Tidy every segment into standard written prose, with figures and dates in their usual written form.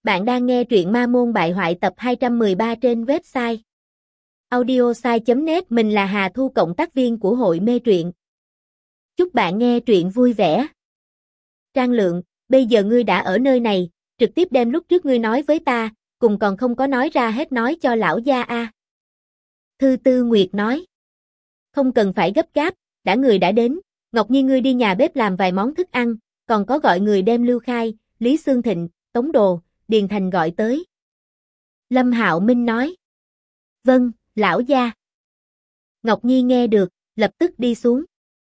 Bạn đang nghe truyện Ma Môn Bại Hoại tập 213 trên website audiosai.net. Mình là Hà Thu, cộng tác viên của hội mê truyện. Chúc bạn nghe truyện vui vẻ. Trang Lượng, bây giờ ngươi đã ở nơi này, trực tiếp đem lúc trước ngươi nói với ta, cùng còn không có nói ra hết nói cho lão gia a. Thư Tư Nguyệt nói. Không cần phải gấp gáp, đã người đã đến, Ngọc Nhi ngươi đi nhà bếp làm vài món thức ăn, còn có gọi người đem Lưu Khai, Lý Xương Thịnh, Tống Đồ, Điền Thành gọi tới. Lâm Hạo Minh nói. Vâng, lão gia. Ngọc Nhi nghe được, lập tức đi xuống.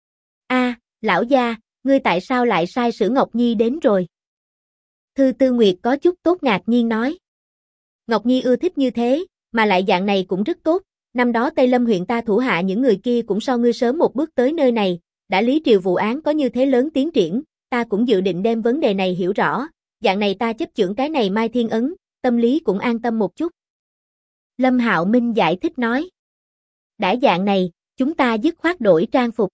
Lão gia, ngươi tại sao lại sai sử Ngọc Nhi đến rồi? Thư Tư Nguyệt có chút tốt ngạc nhiên nói. Ngọc Nhi ưa thích như thế, mà lại dạng này cũng rất tốt. Năm đó Tây Lâm huyện ta thủ hạ những người kia cũng so ngươi sớm một bước tới nơi này, đã Lý Triều vụ án có như thế lớn tiến triển, ta cũng dự định đem vấn đề này hiểu rõ, dạng này ta chấp chưởng cái này Mai Thiên Ấn, tâm lý cũng an tâm một chút. Lâm Hạo Minh giải thích nói. Đã dạng này, chúng ta dứt khoát đổi trang phục.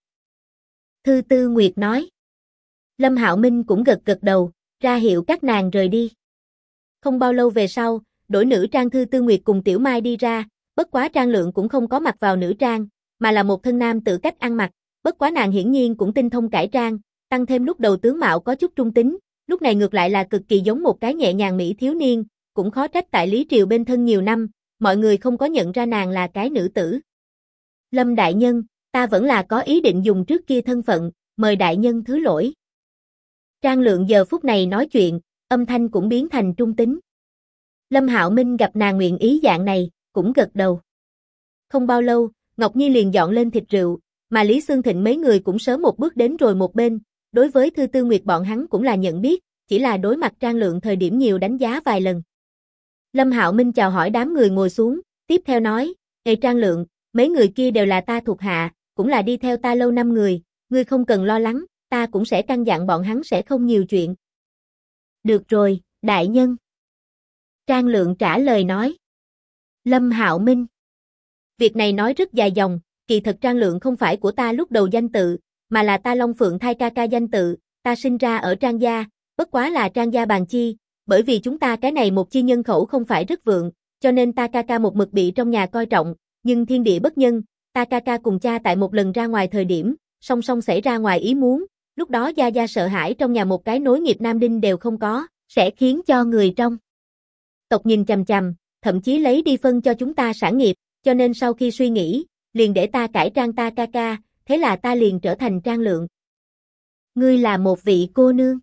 Thư Tư Nguyệt nói. Lâm Hạo Minh cũng gật gật đầu, ra hiệu các nàng rời đi. Không bao lâu về sau, đổi nữ trang Thư Tư Nguyệt cùng Tiểu Mai đi ra, bất quá Trang Lượng cũng không có mặc vào nữ trang, mà là một thân nam tự cách ăn mặc, bất quá nàng hiển nhiên cũng tinh thông cải trang, tăng thêm lúc đầu tướng mạo có chút trung tính, lúc này ngược lại là cực kỳ giống một cái nhẹ nhàng mỹ thiếu niên, cũng khó trách tại Lý Triều bên thân nhiều năm, mọi người không có nhận ra nàng là cái nữ tử. Lâm đại nhân, ta vẫn là có ý định dùng trước kia thân phận, mời đại nhân thứ lỗi. Trang Lượng giờ phút này nói chuyện, âm thanh cũng biến thành trung tính. Lâm Hạo Minh gặp nàng nguyện ý dạng này, cũng gật đầu. Không bao lâu, Ngọc Nhi liền dọn lên thịt rượu, mà Lý Xương Thịnh mấy người cũng sớm một bước đến rồi một bên, đối với Thư Tư Nguyệt bọn hắn cũng là nhận biết, chỉ là đối mặt Trang Lượng thời điểm nhiều đánh giá vài lần. Lâm Hạo Minh chào hỏi đám người ngồi xuống, tiếp theo nói, Ê Trang Lượng, mấy người kia đều là ta thuộc hạ, cũng là đi theo ta lâu năm người, ngươi không cần lo lắng, ta cũng sẽ căn dặn bọn hắn sẽ không nhiều chuyện. Được rồi, đại nhân. Trang Lượng trả lời nói. Lâm Hạo Minh. Việc này nói rất dài dòng, kỳ thật Trang Lượng không phải của ta lúc đầu danh tự, mà là ta Long Phượng Thai ca ca danh tự, ta sinh ra ở Trang gia, bất quá là Trang gia bàn chi, bởi vì chúng ta cái này một chi nhân khẩu không phải rất vượng, cho nên ta ca ca một mực bị trong nhà coi trọng, nhưng thiên địa bất nhân, ta ca ca cùng cha tại một lần ra ngoài thời điểm, song song xảy ra ngoài ý muốn, lúc đó gia gia sợ hãi trong nhà một cái nối nghiệp nam đinh đều không có, sẽ khiến cho người trong tộc nhìn chằm chằm, thậm chí lấy đi phân cho chúng ta sản nghiệp, cho nên sau khi suy nghĩ, liền để ta cải trang ta ca ca, thế là ta liền trở thành Trang Lượng. Ngươi là một vị cô nương.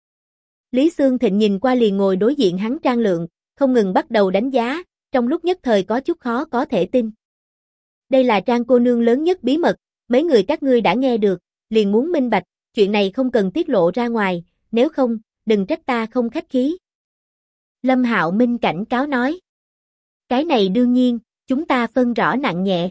Lý Xương Thịnh nhìn qua liền ngồi đối diện hắn Trang Lượng, không ngừng bắt đầu đánh giá, trong lúc nhất thời có chút khó có thể tin. Đây là Trang cô nương lớn nhất bí mật, mấy người các ngươi đã nghe được, liền muốn minh bạch, chuyện này không cần tiết lộ ra ngoài, nếu không, đừng trách ta không khách khí. Lâm Hạo Minh cảnh cáo nói. Cái này đương nhiên, chúng ta phân rõ nặng nhẹ.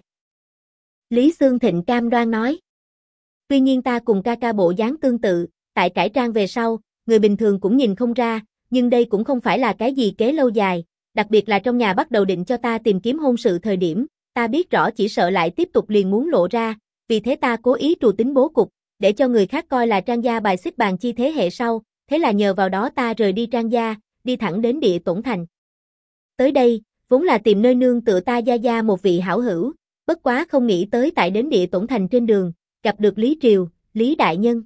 Lý Xương Thịnh cam đoan nói. Tuy nhiên ta cùng ca ca bộ dáng tương tự, tại cải trang về sau, người bình thường cũng nhìn không ra, nhưng đây cũng không phải là cái gì kế lâu dài, đặc biệt là trong nhà bắt đầu định cho ta tìm kiếm hôn sự thời điểm, ta biết rõ chỉ sợ lại tiếp tục liền muốn lộ ra, vì thế ta cố ý trù tính bố cục, để cho người khác coi là Trang gia bài xích bàn chi thế hệ sau, thế là nhờ vào đó ta rời đi Trang gia, đi thẳng đến Địa Tổn Thành. Tới đây, vốn là tìm nơi nương tựa ta gia gia một vị hảo hữu, bất quá không nghĩ tới tại đến Địa Tổn Thành trên đường, gặp được Lý Triều, Lý đại nhân.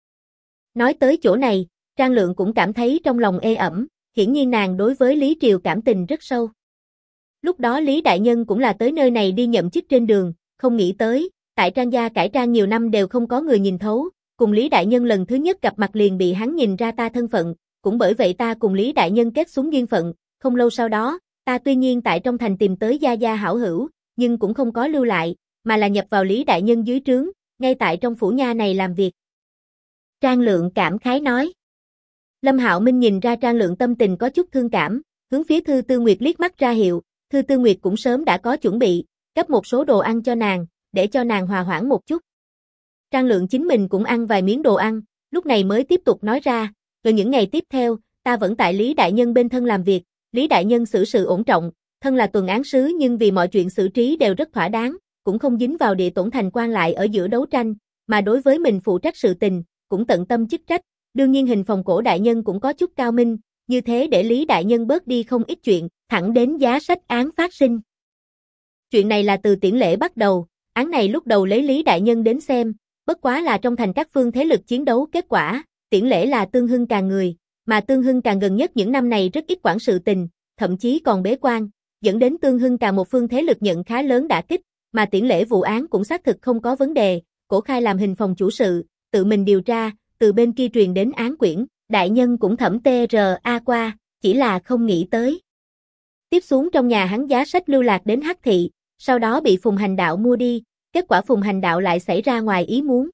Nói tới chỗ này, Trang Lượng cũng cảm thấy trong lòng ê ẩm, hiển nhiên nàng đối với Lý Triều cảm tình rất sâu. Lúc đó Lý đại nhân cũng là tới nơi này đi nhậm chức trên đường, không nghĩ tới, tại Trang gia cải trang nhiều năm đều không có người nhìn thấu, cùng Lý đại nhân lần thứ nhất gặp mặt liền bị hắn nhìn ra ta thân phận, cũng bởi vậy ta cùng Lý đại nhân kết xuống duyên phận, không lâu sau đó, ta tuy nhiên tại trong thành tìm tới gia gia hảo hữu, nhưng cũng không có lưu lại, mà là nhập vào Lý đại nhân dưới trướng, ngay tại trong phủ nha này làm việc. Trang Lượng cảm khái nói. Lâm Hạo Minh nhìn ra Trang Lượng tâm tình có chút thương cảm, hướng phía Thư Tư Nguyệt liếc mắt ra hiệu, Thư Tư Nguyệt cũng sớm đã có chuẩn bị, cấp một số đồ ăn cho nàng, để cho nàng hòa hoãn một chút. Trang Lượng chính mình cũng ăn vài miếng đồ ăn, lúc này mới tiếp tục nói ra, rồi những ngày tiếp theo, ta vẫn tại Lý đại nhân bên thân làm việc, Lý đại nhân xử sự ổn trọng, thân là tuần án sứ nhưng vì mọi chuyện xử trí đều rất thỏa đáng, cũng không dính vào Địa Tổn Thành quan lại ở giữa đấu tranh, mà đối với mình phụ trách sự tình, cũng tận tâm chức trách, đương nhiên hình phòng cổ đại nhân cũng có chút cao minh, như thế để Lý đại nhân bớt đi không ít chuyện, thẳng đến giá sách án phát sinh. Chuyện này là từ Tiễn Lễ bắt đầu, án này lúc đầu lấy Lý đại nhân đến xem, bất quá là trong thành các phương thế lực chiến đấu kết quả, Tiễn Lễ là Tương Hưng Càng người, mà Tương Hưng Càng gần nhất những năm này rất ít quản sự tình, thậm chí còn bế quan, dẫn đến Tương Hưng Càng một phương thế lực nhận khá lớn đả kích, mà Tiễn Lễ vụ án cũng xác thực không có vấn đề, Cổ Khai làm hình phòng chủ sự, tự mình điều tra, từ bên kia truyền đến án quyển, đại nhân cũng thẩm TRA qua, chỉ là không nghĩ tới. Tiếp xuống trong nhà hắn giá sách lưu lạc đến Hắc thị, sau đó bị Phùng Hành Đạo mua đi, kết quả Phùng Hành Đạo lại xảy ra ngoài ý muốn.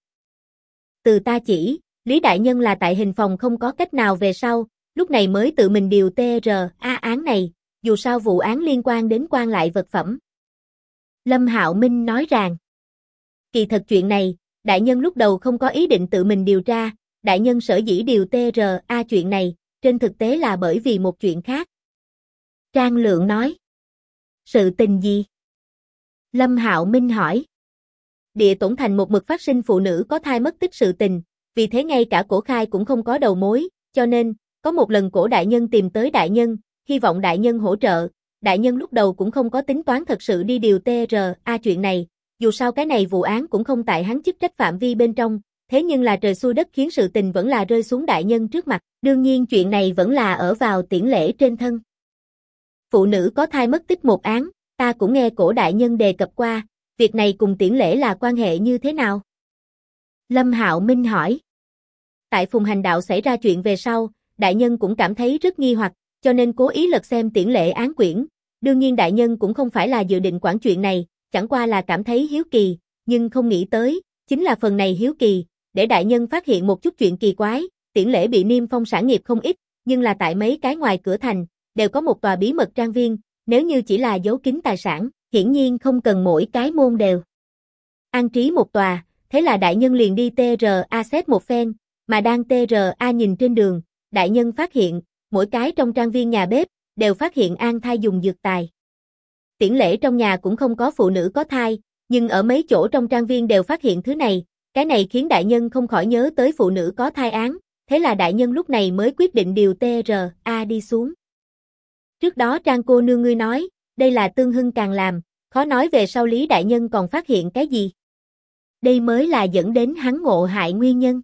Từ ta chỉ, Lý đại nhân là tại hình phòng không có cách nào về sau, lúc này mới tự mình điều TRA án này, dù sao vụ án liên quan đến quan lại vật phẩm. Lâm Hạo Minh nói rằng, kỳ thật chuyện này, đại nhân lúc đầu không có ý định tự mình điều tra, đại nhân sở dĩ điều TRA chuyện này, trên thực tế là bởi vì một chuyện khác. Trang Lượng nói, sự tình gì? Lâm Hạo Minh hỏi. Địa Tổn Thành một mực phát sinh phụ nữ có thai mất tích sự tình, vì thế ngay cả Cổ Khai cũng không có đầu mối, cho nên, có một lần Cổ đại nhân tìm tới đại nhân, hy vọng đại nhân hỗ trợ, đại nhân lúc đầu cũng không có tính toán thật sự đi điều TRA chuyện này, dù sao cái này vụ án cũng không tại hắn chức trách phạm vi bên trong, thế nhưng là trời xui đất khiến sự tình vẫn là rơi xuống đại nhân trước mặt, đương nhiên chuyện này vẫn là ở vào Tiễn Lễ trên thân. Phụ nữ có thai mất tích một án, ta cũng nghe Cổ đại nhân đề cập qua, việc này cùng Tiễn Lễ là quan hệ như thế nào? Lâm Hạo Minh hỏi. Tại Phùng Hành Đạo xảy ra chuyện về sau, đại nhân cũng cảm thấy rất nghi hoặc, cho nên cố ý lật xem Tiễn Lễ án quyển, đương nhiên đại nhân cũng không phải là dự định quản chuyện này, chẳng qua là cảm thấy hiếu kỳ, nhưng không nghĩ tới, chính là phần này hiếu kỳ, để đại nhân phát hiện một chút chuyện kỳ quái, Tiễn Lễ bị niêm phong sản nghiệp không ít, nhưng là tại mấy cái ngoài cửa thành, đều có một tòa bí mật trang viên, nếu như chỉ là giấu kín tài sản, hiển nhiên không cần mỗi cái môn đều an trí một tòa, thế là đại nhân liền đi TRA xét một phen, mà đang TRA nhìn trên đường, đại nhân phát hiện, mỗi cái trong trang viên nhà bếp, đều phát hiện an thai dùng dược tài. Tiễn Lễ trong nhà cũng không có phụ nữ có thai, nhưng ở mấy chỗ trong trang viên đều phát hiện thứ này, cái này khiến đại nhân không khỏi nhớ tới phụ nữ có thai án, thế là đại nhân lúc này mới quyết định điều TRA đi xuống. Trước đó Trang cô nương ngươi nói, đây là Tương Hưng Càng làm, khó nói về sau Lý đại nhân còn phát hiện cái gì. Đây mới là dẫn đến hắn ngộ hại nguyên nhân.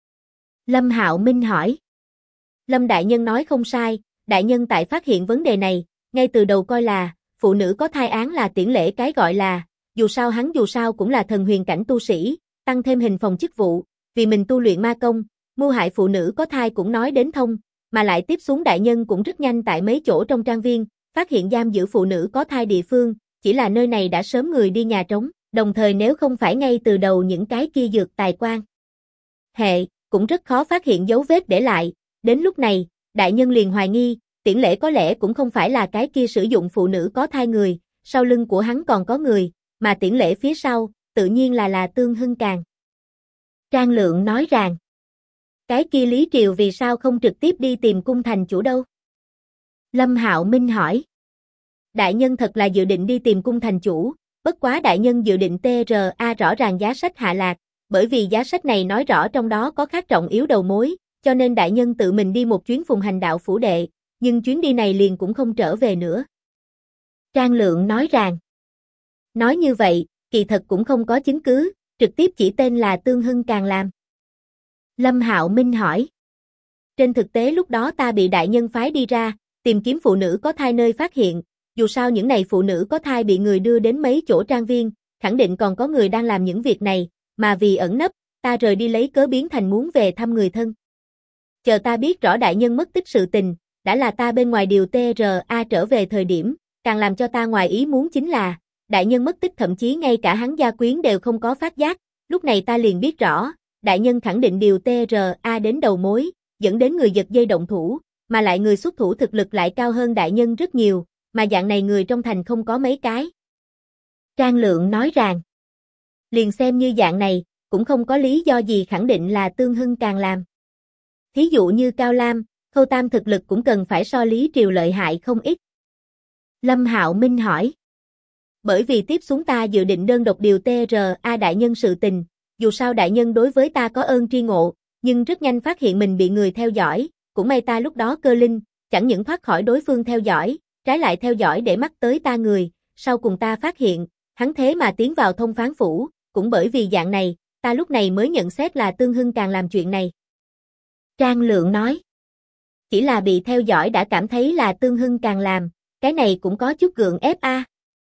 Lâm Hạo Minh hỏi. Lâm đại nhân nói không sai, đại nhân tại phát hiện vấn đề này, ngay từ đầu coi là, phụ nữ có thai án là Tiễn Lễ cái gọi là, dù sao cũng là thần huyền cảnh tu sĩ, tăng thêm hình phòng chức vụ, vì mình tu luyện ma công, mưu hại phụ nữ có thai cũng nói đến thông, mà lại tiếp xuống đại nhân cũng rất nhanh tại mấy chỗ trong trang viên, phát hiện giam giữ phụ nữ có thai địa phương, chỉ là nơi này đã sớm người đi nhà trống, đồng thời nếu không phải ngay từ đầu những cái kia dược tài quan hệ, cũng rất khó phát hiện dấu vết để lại, đến lúc này, đại nhân liền hoài nghi, Tiễn Lễ có lẽ cũng không phải là cái kia sử dụng phụ nữ có thai người, sau lưng của hắn còn có người, mà Tiễn Lễ phía sau, tự nhiên là Tương Hưng Càng. Trang Lượng nói rằng, cái kia Lý Triều vì sao không trực tiếp đi tìm cung thành chủ đâu? Lâm Hạo Minh hỏi. Đại nhân thật là dự định đi tìm cung thành chủ, bất quá đại nhân dự định TRA rõ ràng giá sách hạ lạc, bởi vì giá sách này nói rõ trong đó có khác trọng yếu đầu mối, cho nên đại nhân tự mình đi một chuyến Phùng Hành Đạo phủ đệ, nhưng chuyến đi này liền cũng không trở về nữa. Trang Lượng nói rằng, nói như vậy, kỳ thật cũng không có chứng cứ, trực tiếp chỉ tên là Tương Hưng Càng làm. Lâm Hạo Minh hỏi. Trên thực tế lúc đó ta bị đại nhân phái đi ra, tìm kiếm phụ nữ có thai nơi phát hiện, dù sao những này phụ nữ có thai bị người đưa đến mấy chỗ trang viên, khẳng định còn có người đang làm những việc này, mà vì ẩn nấp, ta rời đi lấy cớ biến thành muốn về thăm người thân. Chờ ta biết rõ đại nhân mất tích sự tình, đã là ta bên ngoài điều TRA trở về thời điểm, càng làm cho ta ngoài ý muốn chính là, đại nhân mất tích thậm chí ngay cả hắn gia quyến đều không có phát giác, lúc này ta liền biết rõ, đại nhân khẳng định điều TRA đến đầu mối, dẫn đến người giật dây động thủ, mà lại người xuất thủ thực lực lại cao hơn đại nhân rất nhiều, mà dạng này người trong thành không có mấy cái. Trang Lượng nói rằng, liền xem như dạng này, cũng không có lý do gì khẳng định là Tương Hưng Càng làm. Thí dụ như Cao Lam, Khâu Tam thực lực cũng cần phải so Lý Triều lợi hại không ít. Lâm Hạo Minh hỏi. Bởi vì tiếp xuống ta dự định đơn độc điều TRA đại nhân sự tình, dù sao đại nhân đối với ta có ơn tri ngộ, nhưng rất nhanh phát hiện mình bị người theo dõi, cũng may ta lúc đó cơ linh, chẳng những thoát khỏi đối phương theo dõi, trái lại theo dõi để mắt tới ta người, sau cùng ta phát hiện, hắn thế mà tiến vào thông phán phủ, cũng bởi vì dạng này, ta lúc này mới nhận xét là Tương Hưng càng làm chuyện này. Trang Lượng nói, chỉ là bị theo dõi đã cảm thấy là Tương Hưng càng làm, cái này cũng có chút gượng ép a.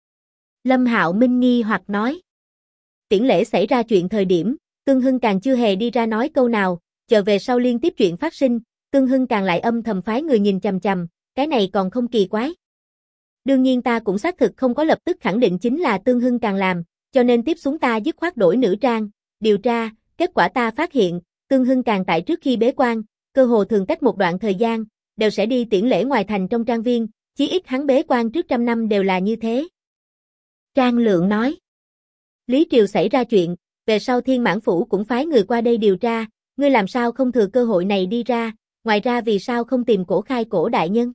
Lâm Hạo Minh nghi hoặc nói, tiễn lễ xảy ra chuyện thời điểm, Tương Hưng càng chưa hề đi ra nói câu nào, chờ về sau liên tiếp chuyện phát sinh, Tương Hưng càng lại âm thầm phái người nhìn chằm chằm, cái này còn không kỳ quái. Đương nhiên ta cũng xác thực không có lập tức khẳng định chính là Tương Hưng càng làm, cho nên tiếp xuống ta dứt khoát đổi nữ trang, điều tra, kết quả ta phát hiện, Tương Hưng càng tại trước khi bế quan, cơ hồ thường cách một đoạn thời gian, đều sẽ đi tiễn lễ ngoài thành trong trang viên, chí ít hắn bế quan trước 100 năm đều là như thế. Trang Lượng nói, Lý Triều xảy ra chuyện, về sau Thiên Mãn Phủ cũng phái người qua đây điều tra, ngươi làm sao không thừa cơ hội này đi ra, ngoài ra vì sao không tìm Cổ Khai Cổ đại nhân?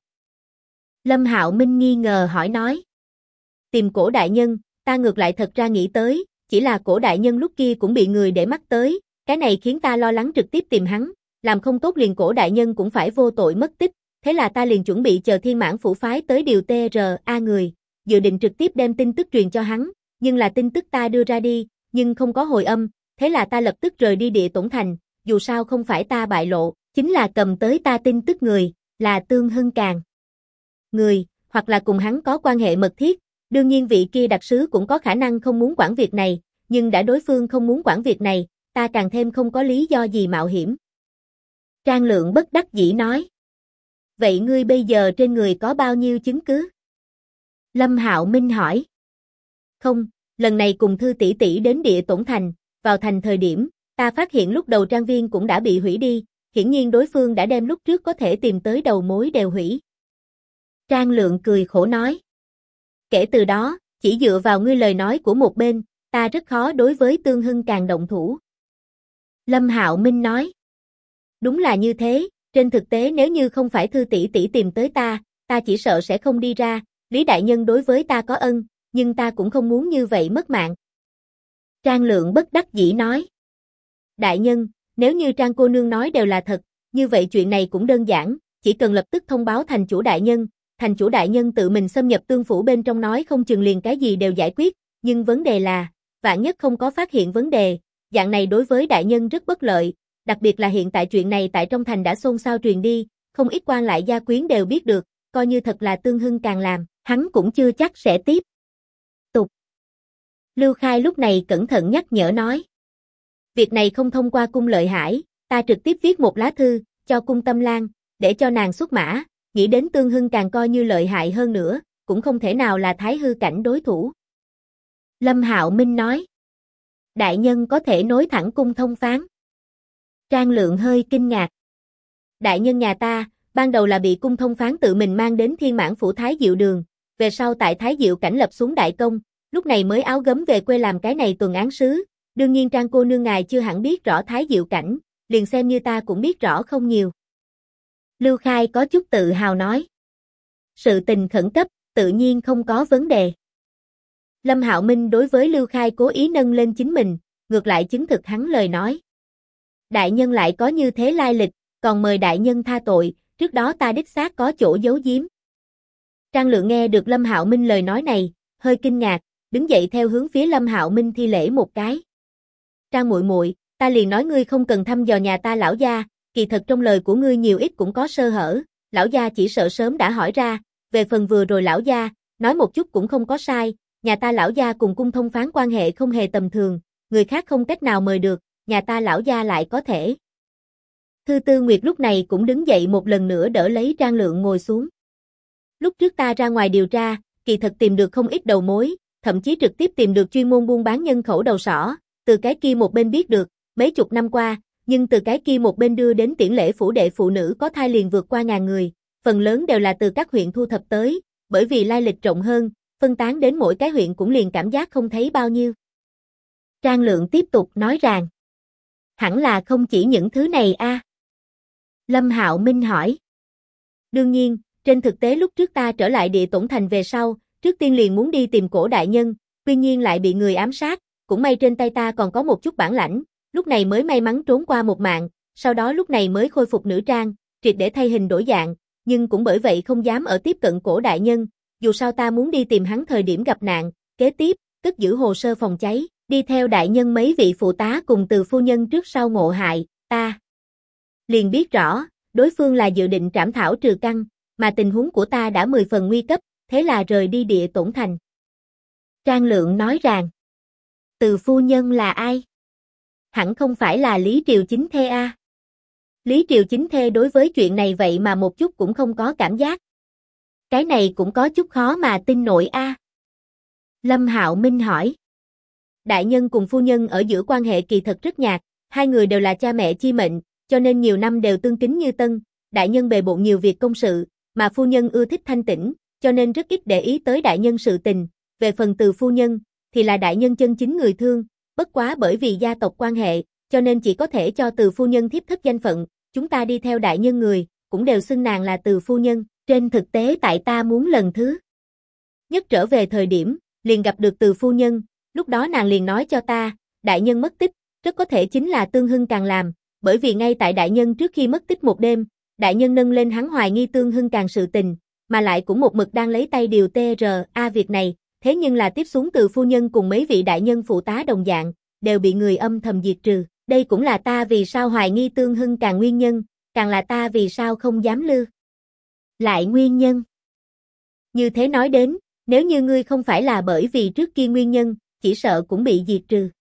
Lâm Hạo Minh nghi ngờ hỏi nói, tìm Cổ đại nhân, ta ngược lại thật ra nghĩ tới, chỉ là Cổ đại nhân lúc kia cũng bị người để mắt tới, cái này khiến ta lo lắng trực tiếp tìm hắn, làm không tốt liền Cổ đại nhân cũng phải vô tội mất tích, thế là ta liền chuẩn bị chờ Thiên Mãn Phủ phái tới điều TRA người, dự định trực tiếp đem tin tức truyền cho hắn, nhưng là tin tức ta đưa ra đi, nhưng không có hồi âm, thế là ta lập tức rời đi Địa Tổn Thành, dù sao không phải ta bại lộ, chính là cầm tới ta tin tức người, là Tương Hưng Càng. Người, hoặc là cùng hắn có quan hệ mật thiết, đương nhiên vị kia đặc sứ cũng có khả năng không muốn quản việc này, nhưng đã đối phương không muốn quản việc này, ta càng thêm không có lý do gì mạo hiểm. Trang Lượng bất đắc dĩ nói, vậy ngươi bây giờ trên người có bao nhiêu chứng cứ? Lâm Hạo Minh hỏi. Không, lần này cùng Thư tỷ tỷ đến Địa Tổn Thành, vào thành thời điểm, ta phát hiện lúc đầu trang viên cũng đã bị hủy đi, hiển nhiên đối phương đã đem lúc trước có thể tìm tới đầu mối đều hủy. Trang Lượng cười khổ nói. Kể từ đó, chỉ dựa vào ngươi lời nói của một bên, ta rất khó đối với Tương Hưng Càng động thủ. Lâm Hạo Minh nói. Đúng là như thế, trên thực tế nếu như không phải Thư tỷ tỷ tìm tới ta chỉ sợ sẽ không đi ra, Lý đại nhân đối với ta có ân, nhưng ta cũng không muốn như vậy mất mạng. Trang Lượng bất đắc dĩ nói. Đại nhân, nếu như Trang cô nương nói đều là thật, như vậy chuyện này cũng đơn giản, chỉ cần lập tức thông báo thành chủ đại nhân tự mình xâm nhập Tương phủ bên trong nói không chừng liền cái gì đều giải quyết, nhưng vấn đề là, vạn nhất không có phát hiện vấn đề, dạng này đối với đại nhân rất bất lợi, đặc biệt là hiện tại chuyện này tại trong thành đã xôn xao truyền đi, không ít quan lại gia quyến đều biết được, coi như thật là Tương Hưng Càng làm, hắn cũng chưa chắc sẽ tiếp tục. Lưu Khai lúc này cẩn thận nhắc nhở nói. Việc này không thông qua cung Lợi Hải, ta trực tiếp viết một lá thư, cho cung Tâm Lan, để cho nàng xuất mã, nghĩ đến Tương Hưng Càng coi như lợi hại hơn nữa, cũng không thể nào là Thái Hư cảnh đối thủ. Lâm Hạo Minh nói. Đại nhân có thể nối thẳng cung thông phán. Trang Lượng hơi kinh ngạc. Đại nhân nhà ta, ban đầu là bị cung thông phán tự mình mang đến Thiên Mãn Phủ Thái Diệu Đường, về sau tại Thái Diệu cảnh lập xuống đại công, lúc này mới áo gấm về quê làm cái này tuần án sứ, đương nhiên Trang cô nương ngài chưa hẳn biết rõ Thái Diệu cảnh, liền xem như ta cũng biết rõ không nhiều. Lưu Khai có chút tự hào nói. Sự tình khẩn cấp, tự nhiên không có vấn đề. Lâm Hạo Minh đối với Lưu Khai cố ý nâng lên chính mình, ngược lại chứng thực hắn lời nói. Đại nhân lại có như thế lai lịch, còn mời đại nhân tha tội, trước đó ta đích xác có chỗ giấu giếm. Trang Lượng nghe được Lâm Hạo Minh lời nói này, hơi kinh ngạc, đứng dậy theo hướng phía Lâm Hạo Minh thi lễ một cái. Trang muội muội, ta liền nói ngươi không cần thăm dò nhà ta lão gia, kỳ thật trong lời của ngươi nhiều ít cũng có sơ hở, lão gia chỉ sợ sớm đã hỏi ra, về phần vừa rồi lão gia, nói một chút cũng không có sai, nhà ta lão gia cùng cung thông phán quan hệ không hề tầm thường, người khác không cách nào mời được, nhà ta lão gia lại có thể. Thư Tư Nguyệt lúc này cũng đứng dậy một lần nữa đỡ lấy Trang Lượng ngồi xuống. Lúc trước ta ra ngoài điều tra, kỳ thật tìm được không ít đầu mối, thậm chí trực tiếp tìm được chuyên môn buôn bán nhân khẩu đầu sỏ, từ cái kia một bên biết được, mấy chục năm qua, nhưng từ cái kia một bên đưa đến tiễn lễ phủ đệ phụ nữ có thai liền vượt qua 1000 người, phần lớn đều là từ các huyện thu thập tới, bởi vì lai lịch rộng hơn, phân tán đến mỗi cái huyện cũng liền cảm giác không thấy bao nhiêu. Trang Lượng tiếp tục nói rằng, hẳn là không chỉ những thứ này a. Lâm Hạo Minh hỏi. Đương nhiên, trên thực tế lúc trước ta trở lại Địa Tổn Thành về sau, trước tiên liền muốn đi tìm Cổ đại nhân, tuy nhiên lại bị người ám sát, cũng may trên tay ta còn có một chút bản lãnh, lúc này mới may mắn trốn qua một mạng, sau đó lúc này mới khôi phục nữ trang, triệt để thay hình đổi dạng, nhưng cũng bởi vậy không dám ở tiếp cận cổ đại nhân, dù sao ta muốn đi tìm hắn thời điểm gặp nạn, kế tiếp, cất giữ hồ sơ phòng cháy, đi theo đại nhân mấy vị phụ tá cùng Từ phu nhân trước sau ngộ hại, ta liền biết rõ, đối phương là dự định trảm thảo trừ căn, mà tình huống của ta đã 10 phần nguy cấp, thế là rời đi Địa Tổn Thành. Trang Lượng nói rằng, Từ phu nhân là ai? Hẳn không phải là Lý Triều Chính Thê a. Lý Triều Chính Thê đối với chuyện này vậy mà một chút cũng không có cảm giác. Cái này cũng có chút khó mà tin nổi a. Lâm Hạo Minh hỏi. Đại nhân cùng phu nhân ở giữa quan hệ kỳ thật rất nhạt, hai người đều là cha mẹ chi mệnh, cho nên nhiều năm đều tương kính như tân, đại nhân bề bộn nhiều việc công sự, mà phu nhân ưa thích thanh tĩnh, cho nên rất ít để ý tới đại nhân sự tình, về phần Từ phu nhân, thì là đại nhân chân chính người thương, bất quá bởi vì gia tộc quan hệ, cho nên chỉ có thể cho Từ phu nhân thiếp thất danh phận, chúng ta đi theo đại nhân người, cũng đều xưng nàng là Từ phu nhân, trên thực tế tại ta muốn lần thứ nhất trở về thời điểm, liền gặp được Từ phu nhân, lúc đó nàng liền nói cho ta, đại nhân mất tích, rất có thể chính là Tương Hưng Càng làm, bởi vì ngay tại đại nhân trước khi mất tích một đêm, đại nhân nâng lên hắn hoài nghi Tương Hưng Càng sự tình, mà lại cũng một mực đang lấy tay điều TRA việc này, thế nhưng là tiếp xuống Từ phu nhân cùng mấy vị đại nhân phụ tá đồng dạng, đều bị người âm thầm diệt trừ, đây cũng là ta vì sao hoài nghi Tương Hưng Càng nguyên nhân, càng là ta vì sao không dám lưu lại nguyên nhân. Như thế nói đến, nếu như ngươi không phải là bởi vì trước kia nguyên nhân, chỉ sợ cũng bị diệt trừ.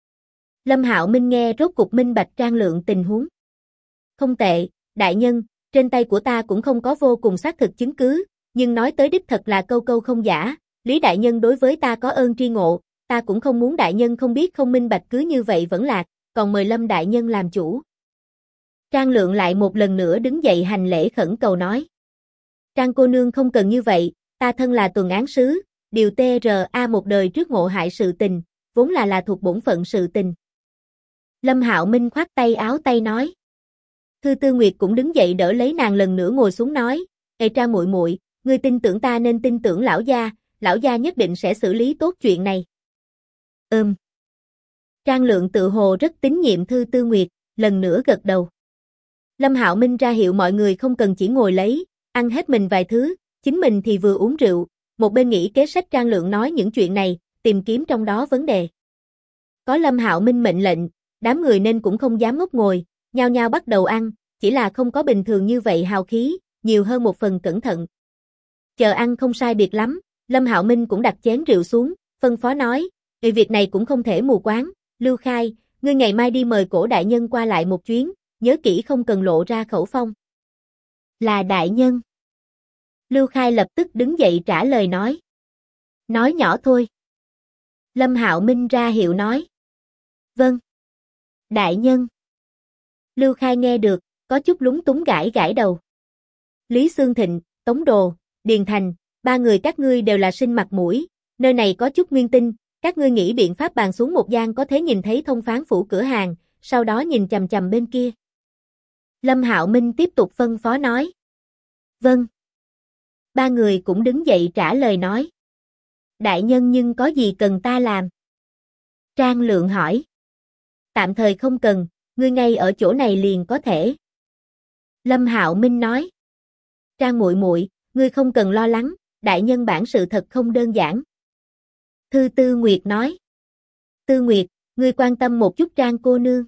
Lâm Hạo Minh nghe rốt cục minh bạch Trang Lượng tình huống. Không tệ, đại nhân, trên tay của ta cũng không có vô cùng xác thực chứng cứ, nhưng nói tới đích thật là câu câu không giả, Lý đại nhân đối với ta có ơn tri ngộ, ta cũng không muốn đại nhân không biết không minh bạch cứ như vậy vẫn lạc, còn mời Lâm đại nhân làm chủ. Trang Lượng lại một lần nữa đứng dậy hành lễ khẩn cầu nói. Trang cô nương không cần như vậy, ta thân là tuần án sứ, điều TRA một đời trước ngộ hại sự tình, vốn là thuộc bổn phận sự tình. Lâm Hạo Minh khoát tay áo tay nói. Thư Tư Nguyệt cũng đứng dậy đỡ lấy nàng lần nữa ngồi xuống nói, "Ê Trang muội muội, ngươi tin tưởng ta nên tin tưởng lão gia nhất định sẽ xử lý tốt chuyện này." Trang Lượng tự hồ rất tín nhiệm Thư Tư Nguyệt, lần nữa gật đầu. Lâm Hạo Minh ra hiệu mọi người không cần chỉ ngồi lấy, ăn hết mình vài thứ, chính mình thì vừa uống rượu, một bên nghĩ kế sách Trang Lượng nói những chuyện này, tìm kiếm trong đó vấn đề. Có Lâm Hạo Minh mệnh lệnh, đám người nên cũng không dám ngốc ngồi, nhao nhao bắt đầu ăn, chỉ là không có bình thường như vậy hào khí, nhiều hơn một phần cẩn thận. Chờ ăn không sai biệt lắm, Lâm Hạo Minh cũng đặt chén rượu xuống, phân phó nói, việc này cũng không thể mù quáng, Lưu Khai, ngươi ngày mai đi mời cổ đại nhân qua lại một chuyến, nhớ kỹ không cần lộ ra khẩu phong. Là đại nhân. Lưu Khai lập tức đứng dậy trả lời nói. Nói nhỏ thôi. Lâm Hạo Minh ra hiệu nói. Vâng. Đại nhân. Lưu Khai nghe được, có chút lúng túng gãi gãi đầu. Lý Xương Thịnh, Tống Đồ, Điền Thành, ba người các ngươi đều là sinh mặt mũi, nơi này có chút nguyên tinh, các ngươi nghĩ biện pháp bàn xuống một gian có thể nhìn thấy thông phán phủ cửa hàng, sau đó nhìn chằm chằm bên kia. Lâm Hạo Minh tiếp tục phân phó nói. Vâng. Ba người cũng đứng dậy trả lời nói. Đại nhân nhưng có gì cần ta làm? Trang Lượng hỏi. Tạm thời không cần, ngươi ngay ở chỗ này liền có thể. Lâm Hạo Minh nói. Trang muội muội, ngươi không cần lo lắng, đại nhân bản sự thật không đơn giản. Thư Tư Nguyệt nói. Tư Nguyệt, ngươi quan tâm một chút Trang cô nương.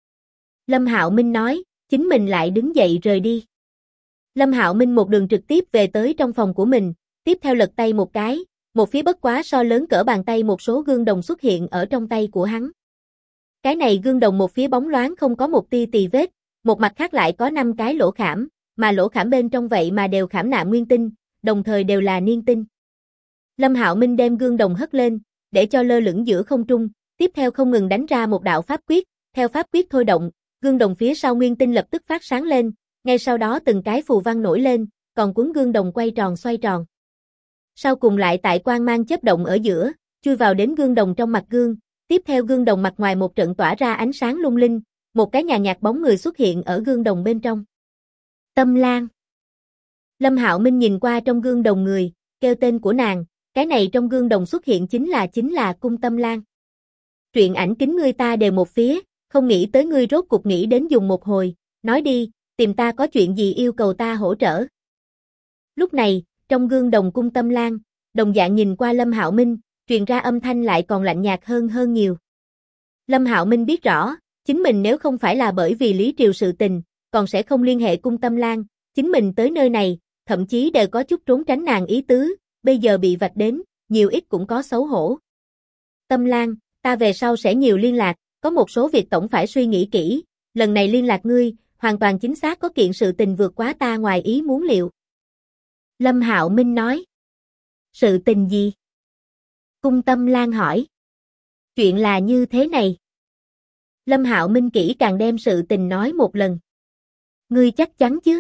Lâm Hạo Minh nói, chính mình lại đứng dậy rời đi. Lâm Hạo Minh một đường trực tiếp về tới trong phòng của mình, tiếp theo lật tay một cái, một phía bất quá so lớn cỡ bàn tay một số gương đồng xuất hiện ở trong tay của hắn. Cái này gương đồng một phía bóng loáng không có một tia tì vết, một mặt khác lại có 5 cái lỗ khảm, mà lỗ khảm bên trong vậy mà đều khảm nạm nguyên tinh, đồng thời đều là niên tinh. Lâm Hạo Minh đem gương đồng hất lên, để cho lơ lửng giữa không trung, tiếp theo không ngừng đánh ra một đạo pháp quyết, theo pháp quyết thôi động, gương đồng phía sau nguyên tinh lập tức phát sáng lên, ngay sau đó từng cái phù văn nổi lên, còn cuốn gương đồng quay tròn xoay tròn. Sau cùng lại tại quang mang chớp động ở giữa, chui vào đến gương đồng trong mặt gương, tiếp theo gương đồng mặt ngoài một trận tỏa ra ánh sáng lung linh, một cái nhàn nhạt bóng người xuất hiện ở gương đồng bên trong. Tâm Lan. Lâm Hạo Minh nhìn qua trong gương đồng người, kêu tên của nàng, cái này trong gương đồng xuất hiện chính là Cung Tâm Lan. Truyện ảnh kính ngươi ta đều một phía, không nghĩ tới ngươi rốt cục nghĩ đến dùng một hồi, nói đi, tìm ta có chuyện gì yêu cầu ta hỗ trợ. Lúc này, trong gương đồng cung Tâm Lan, đồng dạng nhìn qua Lâm Hạo Minh, truyền ra âm thanh lại còn lạnh nhạt hơn nhiều. Lâm Hạo Minh biết rõ, chính mình nếu không phải là bởi vì Lý Triều sự tình, còn sẽ không liên hệ cung Tâm Lan, chính mình tới nơi này, thậm chí đều có chút trốn tránh nàng ý tứ, bây giờ bị vạch đến, nhiều ít cũng có xấu hổ. Tâm Lan, ta về sau sẽ nhiều liên lạc, có một số việc tổng phải suy nghĩ kỹ, lần này liên lạc ngươi, hoàn toàn chính xác có kiện sự tình vượt quá ta ngoài ý muốn liệu. Lâm Hạo Minh nói. Sự tình gì? Cung Tâm Lan hỏi. Chuyện là như thế này. Lâm Hạo Minh kỹ càng đem sự tình nói một lần. Ngươi chắc chắn chứ?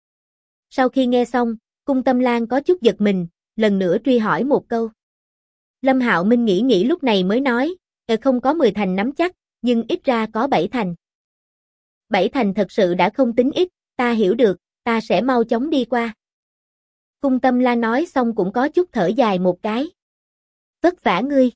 Sau khi nghe xong, Cung Tâm Lan có chút giật mình, lần nữa truy hỏi một câu. Lâm Hạo Minh nghĩ lúc này mới nói, không có 10 thành nắm chắc, nhưng ít ra có 7 thành. 7 thành thật sự đã không tính ít, ta hiểu được, ta sẽ mau chóng đi qua. Cung Tâm Lan nói xong cũng có chút thở dài một cái. Vất vả ngươi.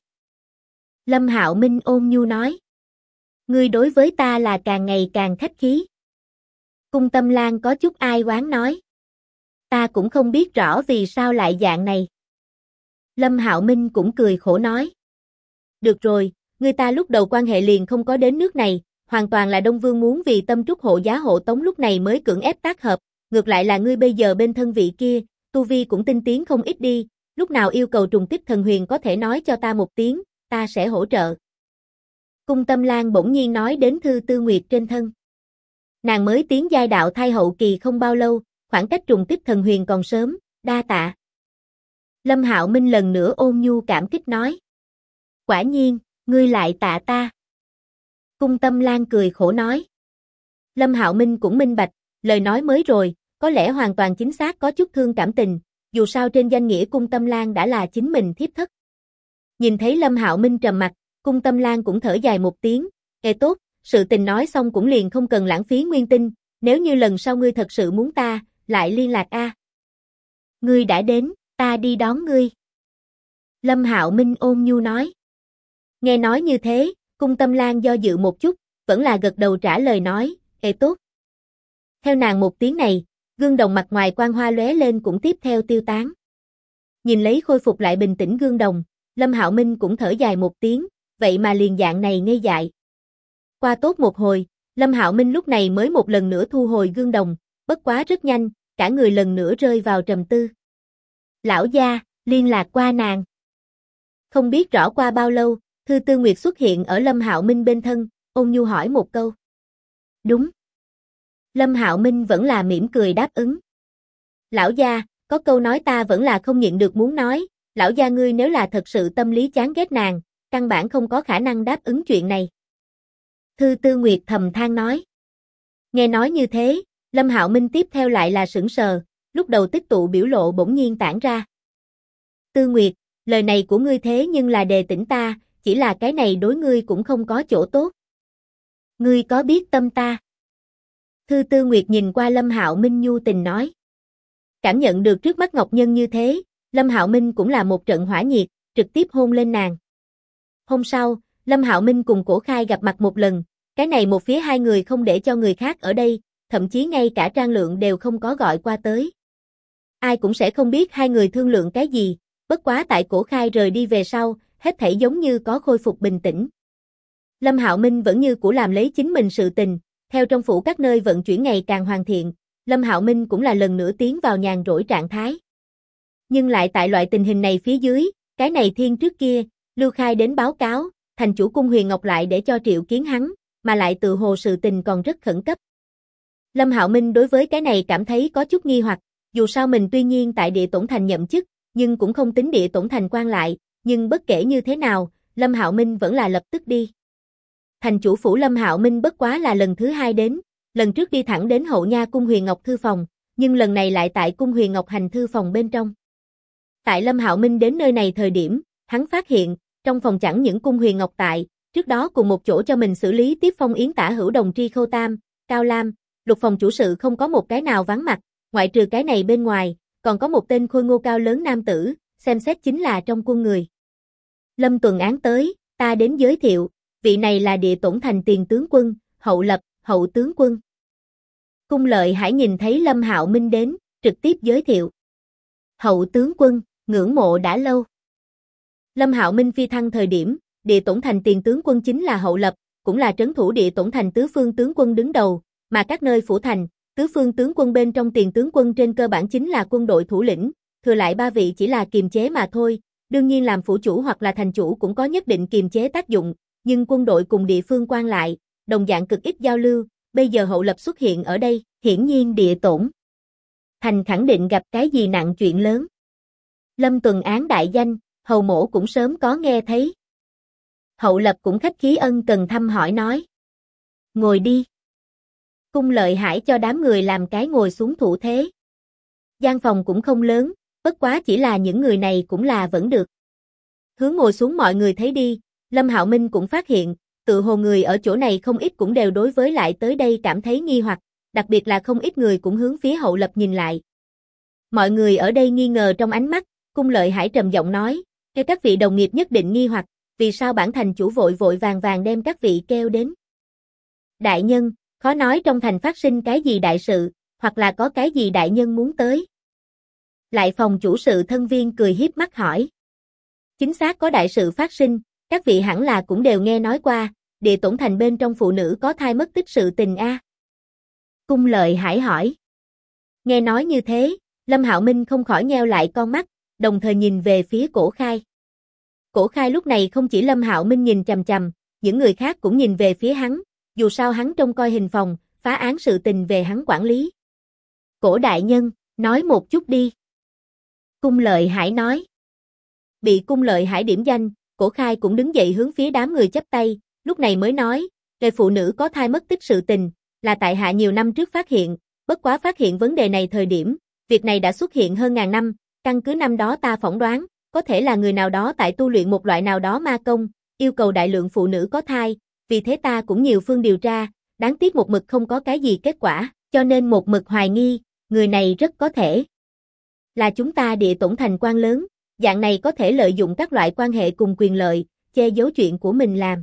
Lâm Hạo Minh ôn nhu nói. Ngươi đối với ta là càng ngày càng khách khí. Cung Tâm Lan có chút ai oán nói. Ta cũng không biết rõ vì sao lại dạng này. Lâm Hạo Minh cũng cười khổ nói. Được rồi, người ta lúc đầu quan hệ liền không có đến nước này, hoàn toàn là Đông Vương muốn vì Tâm Trúc hộ giá hộ tống lúc này mới cưỡng ép tác hợp, ngược lại là ngươi bây giờ bên thân vị kia, tu vi cũng tinh tiến không ít đi, lúc nào yêu cầu trùng kích thần huyền có thể nói cho ta một tiếng, ta sẽ hỗ trợ. Cung Tâm Lan bỗng nhiên nói đến Thư Tư Nguyệt trên thân. Nàng mới tiến giai đạo thai hậu kỳ không bao lâu, khoảng cách trùng kích thần huyền còn sớm, đa tạ. Lâm Hạo Minh lần nữa ôn nhu cảm kích nói. Quả nhiên, ngươi lại tạ ta. Cung Tâm Lan cười khổ nói. Lâm Hạo Minh cũng minh bạch, lời nói mới rồi, có lẽ hoàn toàn chính xác có chút thương cảm tình, dù sao trên danh nghĩa Cung Tâm Lan đã là chính mình thiếp thất. Nhìn thấy Lâm Hạo Minh trầm mặt, Cung Tâm Lan cũng thở dài một tiếng, tốt, sự tình nói xong cũng liền không cần lãng phí nguyên tinh, nếu như lần sau ngươi thật sự muốn ta, lại liên lạc a. Ngươi đã đến, ta đi đón ngươi. Lâm Hạo Minh ôn nhu nói. Nghe nói như thế, Cung Tâm Lan do dự một chút, vẫn là gật đầu trả lời nói, tốt. Theo nàng một tiếng này, gương đồng mặt ngoài quang hoa lóe lên cũng tiếp theo tiêu tán. Nhìn lấy khôi phục lại bình tĩnh gương đồng, Lâm Hạo Minh cũng thở dài một tiếng, vậy mà liền dạng này ngây dại. Qua tốt một hồi, Lâm Hạo Minh lúc này mới một lần nữa thu hồi gương đồng, bất quá rất nhanh, cả người lần nữa rơi vào trầm tư. Lão gia, liên lạc qua nàng. Không biết rõ qua bao lâu, Thư Tư Nguyệt xuất hiện ở Lâm Hạo Minh bên thân, ôn nhu hỏi một câu. Đúng. Lâm Hạo Minh vẫn là mỉm cười đáp ứng. Lão gia, có câu nói ta vẫn là không nhịn được muốn nói, lão gia ngươi nếu là thật sự tâm lý chán ghét nàng, căn bản không có khả năng đáp ứng chuyện này. Thư Tư Nguyệt thầm than nói. Nghe nói như thế, Lâm Hạo Minh tiếp theo lại là sững sờ, lúc đầu tích tụ biểu lộ bỗng nhiên tản ra. Tư Nguyệt, lời này của ngươi thế nhưng là đề tỉnh ta, chỉ là cái này đối ngươi cũng không có chỗ tốt. Ngươi có biết tâm ta? Thư Tư Nguyệt nhìn qua Lâm Hạo Minh nhu tình nói. Cảm nhận được trước mắt Ngọc Nhân như thế, Lâm Hạo Minh cũng là một trận hỏa nhiệt, trực tiếp hôn lên nàng. Hôm sau, Lâm Hạo Minh cùng Cổ Khai gặp mặt một lần, cái này một phía hai người không để cho người khác ở đây, thậm chí ngay cả Trang Lượng đều không có gọi qua tới. Ai cũng sẽ không biết hai người thương lượng cái gì, bất quá tại Cổ Khai rời đi về sau, hết thảy giống như có khôi phục bình tĩnh. Lâm Hạo Minh vẫn như cũ làm lấy chính mình sự tình, theo trong phủ các nơi vận chuyển ngày càng hoàn thiện, Lâm Hạo Minh cũng là lần nữa tiến vào nhàn rỗi trạng thái. Nhưng lại tại loại tình hình này phía dưới, cái này thiên trước kia, Lưu Khai đến báo cáo, thành chủ cung Huyền Ngọc lại để cho triệu kiến hắn, mà lại tự hồ sự tình còn rất khẩn cấp. Lâm Hạo Minh đối với cái này cảm thấy có chút nghi hoặc, dù sao mình tuy nhiên tại Địa Tổn Thành nhậm chức, nhưng cũng không tính Địa Tổn Thành quan lại, nhưng bất kể như thế nào, Lâm Hạo Minh vẫn là lập tức đi. Thành chủ phủ Lâm Hạo Minh bất quá là lần thứ hai đến, lần trước đi thẳng đến Hậu Nha cung Huyền Ngọc thư phòng, nhưng lần này lại tại cung Huyền Ngọc hành thư phòng bên trong. Tại Lâm Hạo Minh đến nơi này thời điểm, hắn phát hiện, trong phòng chẳng những cung Huyền Ngọc tại, trước đó cùng một chỗ cho mình xử lý tiếp phong yến Tả Hữu Đồng Tri Khâu Tam, Cao Lam, Lục phòng chủ sự không có một cái nào vắng mặt, ngoại trừ cái này bên ngoài, còn có một tên khôi ngô cao lớn nam tử, xem xét chính là trong quân người. Lâm Tuần Án tới, ta đến giới thiệu, vị này là Địa Tổn Thành tiền tướng quân, Hậu Lập, hậu tướng quân. Cung Lợi Hải nhìn thấy Lâm Hạo Minh đến, trực tiếp giới thiệu. Hậu tướng quân, ngưỡng mộ đã lâu. Lâm Hạo Minh phi thăng thời điểm, Địa Tổn Thành tiền tướng quân chính là Hậu Lập, cũng là trấn thủ Địa Tổn Thành tứ phương tướng quân đứng đầu, mà các nơi phủ thành, tứ phương tướng quân bên trong tiền tướng quân trên cơ bản chính là quân đội thủ lĩnh, thừa lại 3 vị chỉ là kiềm chế mà thôi, đương nhiên làm phủ chủ hoặc là thành chủ cũng có nhất định kiềm chế tác dụng, nhưng quân đội cùng địa phương quan lại, đồng dạng cực ít giao lưu, bây giờ Hậu Lập xuất hiện ở đây, hiển nhiên Địa Tổn Thành khẳng định gặp cái gì nặng chuyện lớn. Lâm Tuần Án đại danh, Hầu Mỗ cũng sớm có nghe thấy. Hậu Lập cũng khách khí ân cần thăm hỏi nói. Ngồi đi. Cung Lợi Hải cho đám người làm cái ngồi xuống thủ thế. Gian phòng cũng không lớn, bất quá chỉ là những người này cũng là vẫn được. Hướng ngồi xuống mọi người thấy đi, Lâm Hạo Minh cũng phát hiện, tự hồ người ở chỗ này không ít cũng đều đối với lại tới đây cảm thấy nghi hoặc, đặc biệt là không ít người cũng hướng phía Hậu Lập nhìn lại. Mọi người ở đây nghi ngờ trong ánh mắt, Cung Lợi Hải trầm giọng nói, cho các vị đồng nghiệp nhất định nghi hoặc, vì sao bản thành chủ vội vội vàng vàng đem các vị kêu đến. Đại nhân, khó nói trong thành phát sinh cái gì đại sự, hoặc là có cái gì đại nhân muốn tới. Lại phòng chủ sự thân viên cười hiếp mắt hỏi. Chính xác có đại sự phát sinh, các vị hẳn là cũng đều nghe nói qua, Địa Tổn Thành bên trong phụ nữ có thai mất tích sự tình a. Cung Lợi Hải hỏi. Nghe nói như thế, Lâm Hạo Minh không khỏi nheo lại con mắt, đồng thời nhìn về phía Cổ Khai. Cổ Khai lúc này không chỉ Lâm Hạo Minh nhìn chằm chằm, những người khác cũng nhìn về phía hắn, dù sao hắn trông coi hình phòng, phá án sự tình về hắn quản lý. Cổ đại nhân, nói một chút đi. Cung Lợi Hải nói. Bị Cung Lợi Hải điểm danh, Cổ Khai cũng đứng dậy hướng phía đám người chắp tay, lúc này mới nói, về phụ nữ có thai mất tích sự tình, là tại hạ nhiều năm trước phát hiện, bất quá phát hiện vấn đề này thời điểm, việc này đã xuất hiện hơn ngàn năm, căn cứ năm đó ta phỏng đoán, có thể là người nào đó tại tu luyện một loại nào đó ma công, yêu cầu đại lượng phụ nữ có thai, vì thế ta cũng nhiều phương điều tra, đáng tiếc một mực không có cái gì kết quả, cho nên một mực hoài nghi, người này rất có thể là chúng ta Địa Tổn Thành quan lớn, dạng này có thể lợi dụng các loại quan hệ cùng quyền lợi, che giấu chuyện của mình làm.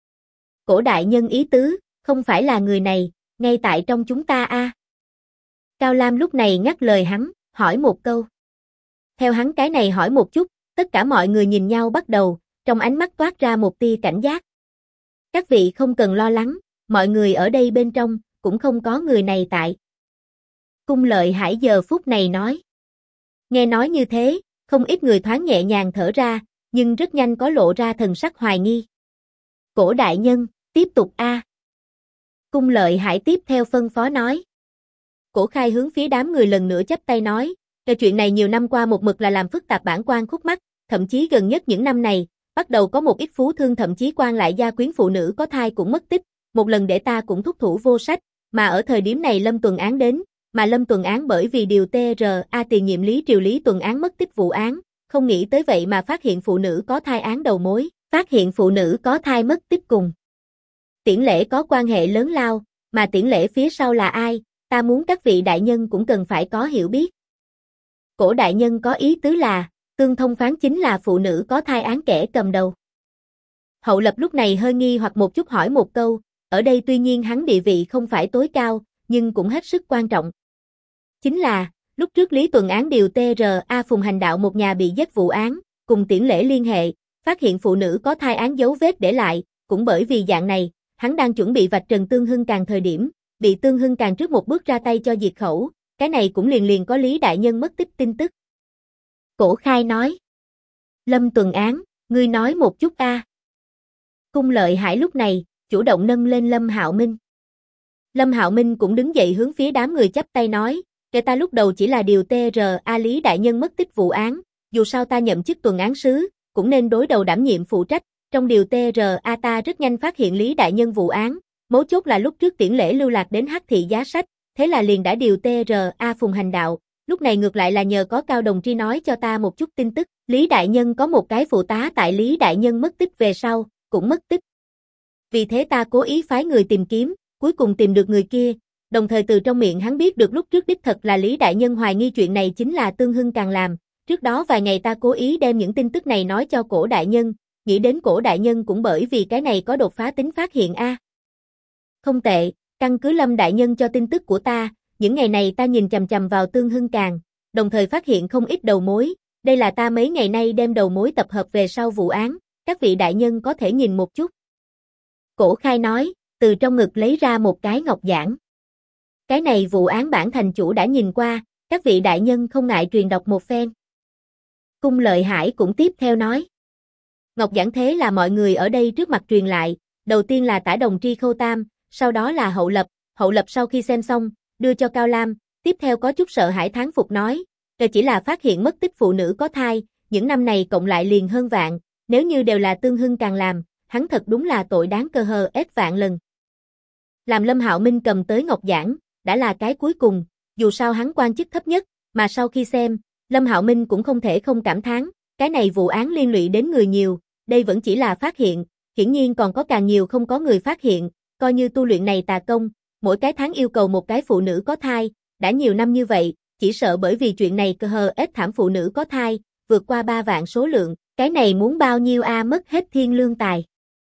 Cổ đại nhân ý tứ, không phải là người này, ngay tại trong chúng ta a. Cao Lam lúc này ngắt lời hắn, hỏi một câu. Theo hắn cái này hỏi một chút, tất cả mọi người nhìn nhau bắt đầu, trong ánh mắt toát ra một tia cảnh giác. Các vị không cần lo lắng, mọi người ở đây bên trong, cũng không có người này tại. Cung Lợi Hải giờ phút này nói. Nghe nói như thế, không ít người thoáng nhẹ nhàng thở ra, nhưng rất nhanh có lộ ra thần sắc hoài nghi. Cổ đại nhân, tiếp tục a. Cung Lợi Hải tiếp theo phân phó nói. Cổ Khai hướng phía đám người lần nữa chắp tay nói, cái chuyện này nhiều năm qua một mực là làm phức tạp bản quan khúc mắc, thậm chí gần nhất những năm này, bắt đầu có một ít phú thương thậm chí quan lại gia quyến phụ nữ có thai cũng mất tích, một lần để ta cũng thúc thủ vô sách, mà ở thời điểm này Lâm Tuần Án đến, mà Lâm Tuần Án bởi vì điều TRA tiền nhiệm Lý Triều Lý Tuần Án mất tích vụ án, không nghĩ tới vậy mà phát hiện phụ nữ có thai án đầu mối, phát hiện phụ nữ có thai mất tích cùng Tiễn Lễ có quan hệ lớn lao, mà Tiễn Lễ phía sau là ai, ta muốn các vị đại nhân cũng cần phải có hiểu biết. Cổ đại nhân có ý tứ là, Tương Thông phán chính là phụ nữ có thai án kẻ cầm đầu. Hậu Lập lúc này hơi nghi hoặc một chút hỏi một câu, ở đây tuy nhiên hắn địa vị không phải tối cao, nhưng cũng hết sức quan trọng. Chính là, lúc trước Lý Tuần Án điều TRA Phùng Hành Đạo một nhà bị giết vụ án, cùng Tiễn Lễ liên hệ, phát hiện phụ nữ có thai án dấu vết để lại, cũng bởi vì dạng này, hắn đang chuẩn bị vạch trần Tương Hưng Càng thời điểm, bị Tương Hưng Càng trước một bước ra tay cho diệt khẩu, cái này cũng liền có Lý đại nhân mất tích tin tức. Cổ Khai nói. Lâm Tuần Án, ngươi nói một chút a. Cung Lợi Hải lúc này, chủ động nâng lên Lâm Hạo Minh. Lâm Hạo Minh cũng đứng dậy hướng phía đám người chắp tay nói, kể ta lúc đầu chỉ là điều TRA Lý đại nhân mất tích vụ án, dù sao ta nhậm chức tuần án sứ, cũng nên đối đầu đảm nhiệm phụ trách, trong điều TRA ta rất nhanh phát hiện Lý đại nhân vụ án, mấu chốt là lúc trước Tiễn Lễ lưu lạc đến Hắc thị giá sách, thế là liền đã điều TRA Phùng Hành Đạo, lúc này ngược lại là nhờ có Cao Đồng Tri nói cho ta một chút tin tức, Lý đại nhân có một cái phụ tá tại Lý đại nhân mất tích về sau, cũng mất tích. Vì thế ta cố ý phái người tìm kiếm, cuối cùng tìm được người kia, đồng thời từ trong miệng hắn biết được lúc trước đích thật là Lý đại nhân hoài nghi chuyện này chính là Tương Hưng Càng làm, trước đó vài ngày ta cố ý đem những tin tức này nói cho Cổ đại nhân, nghĩ đến Cổ đại nhân cũng bởi vì cái này có đột phá tính phát hiện a. Không tệ, căn cứ Lâm đại nhân cho tin tức của ta, những ngày này ta nhìn chằm chằm vào Tương Hưng Càng, đồng thời phát hiện không ít đầu mối, đây là ta mấy ngày nay đem đầu mối tập hợp về sau vụ án, các vị đại nhân có thể nhìn một chút. Cổ Khai nói, từ trong ngực lấy ra một cái ngọc giản. Cái này vụ án bản thành chủ đã nhìn qua, các vị đại nhân không ngại truyền đọc một phen. Cung Lợi Hải cũng tiếp theo nói. Ngọc giản thế là mọi người ở đây trước mặt truyền lại, đầu tiên là Tả Đồng Tri Khâu Tam, sau đó là Hậu Lập sau khi xem xong, đưa cho Cao Lam, tiếp theo có chút sợ hãi thán phục nói, đây chỉ là phát hiện mất tích phụ nữ có thai, những năm này cộng lại liền hơn vạn, nếu như đều là Tương Hưng càng làm, hắn thật đúng là tội đáng cơ hờ ép vạn lần. Làm Lâm Hạo Minh cầm tới ngọc giản, đã là cái cuối cùng, dù sao hắn quan chức thấp nhất, mà sau khi xem, Lâm Hạo Minh cũng không thể không cảm thán, cái này vụ án liên lụy đến người nhiều, đây vẫn chỉ là phát hiện, hiển nhiên còn có càng nhiều không có người phát hiện, coi như tu luyện này tà công, mỗi cái tháng yêu cầu một cái phụ nữ có thai, đã nhiều năm như vậy, chỉ sợ bởi vì chuyện này cơ hờ ết thảm phụ nữ có thai, vượt qua 3 vạn số lượng, cái này muốn bao nhiêu mất hết thiên lương tài.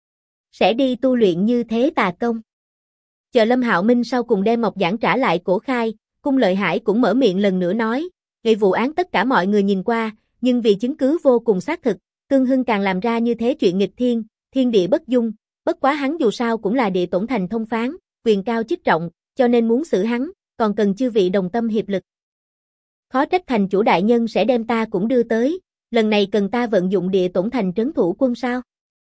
Sẽ đi tu luyện như thế tà công. Chờ Lâm Hạo Minh sau cùng đem ngọc giản trả lại Cổ Khai, Cung Lợi Hải cũng mở miệng lần nữa nói, gây vụ án tất cả mọi người nhìn qua, nhưng vì chứng cứ vô cùng xác thực, Tương Hưng càng làm ra như thế chuyện nghịch thiên, thiên địa bất dung, bất quá hắn dù sao cũng là địa tổn thành thông phán, quyền cao chức trọng, cho nên muốn xử hắn, còn cần chư vị đồng tâm hiệp lực. Khó trách thành chủ đại nhân sẽ đem ta cũng đưa tới, lần này cần ta vận dụng địa tổn thành trấn thủ quân sao?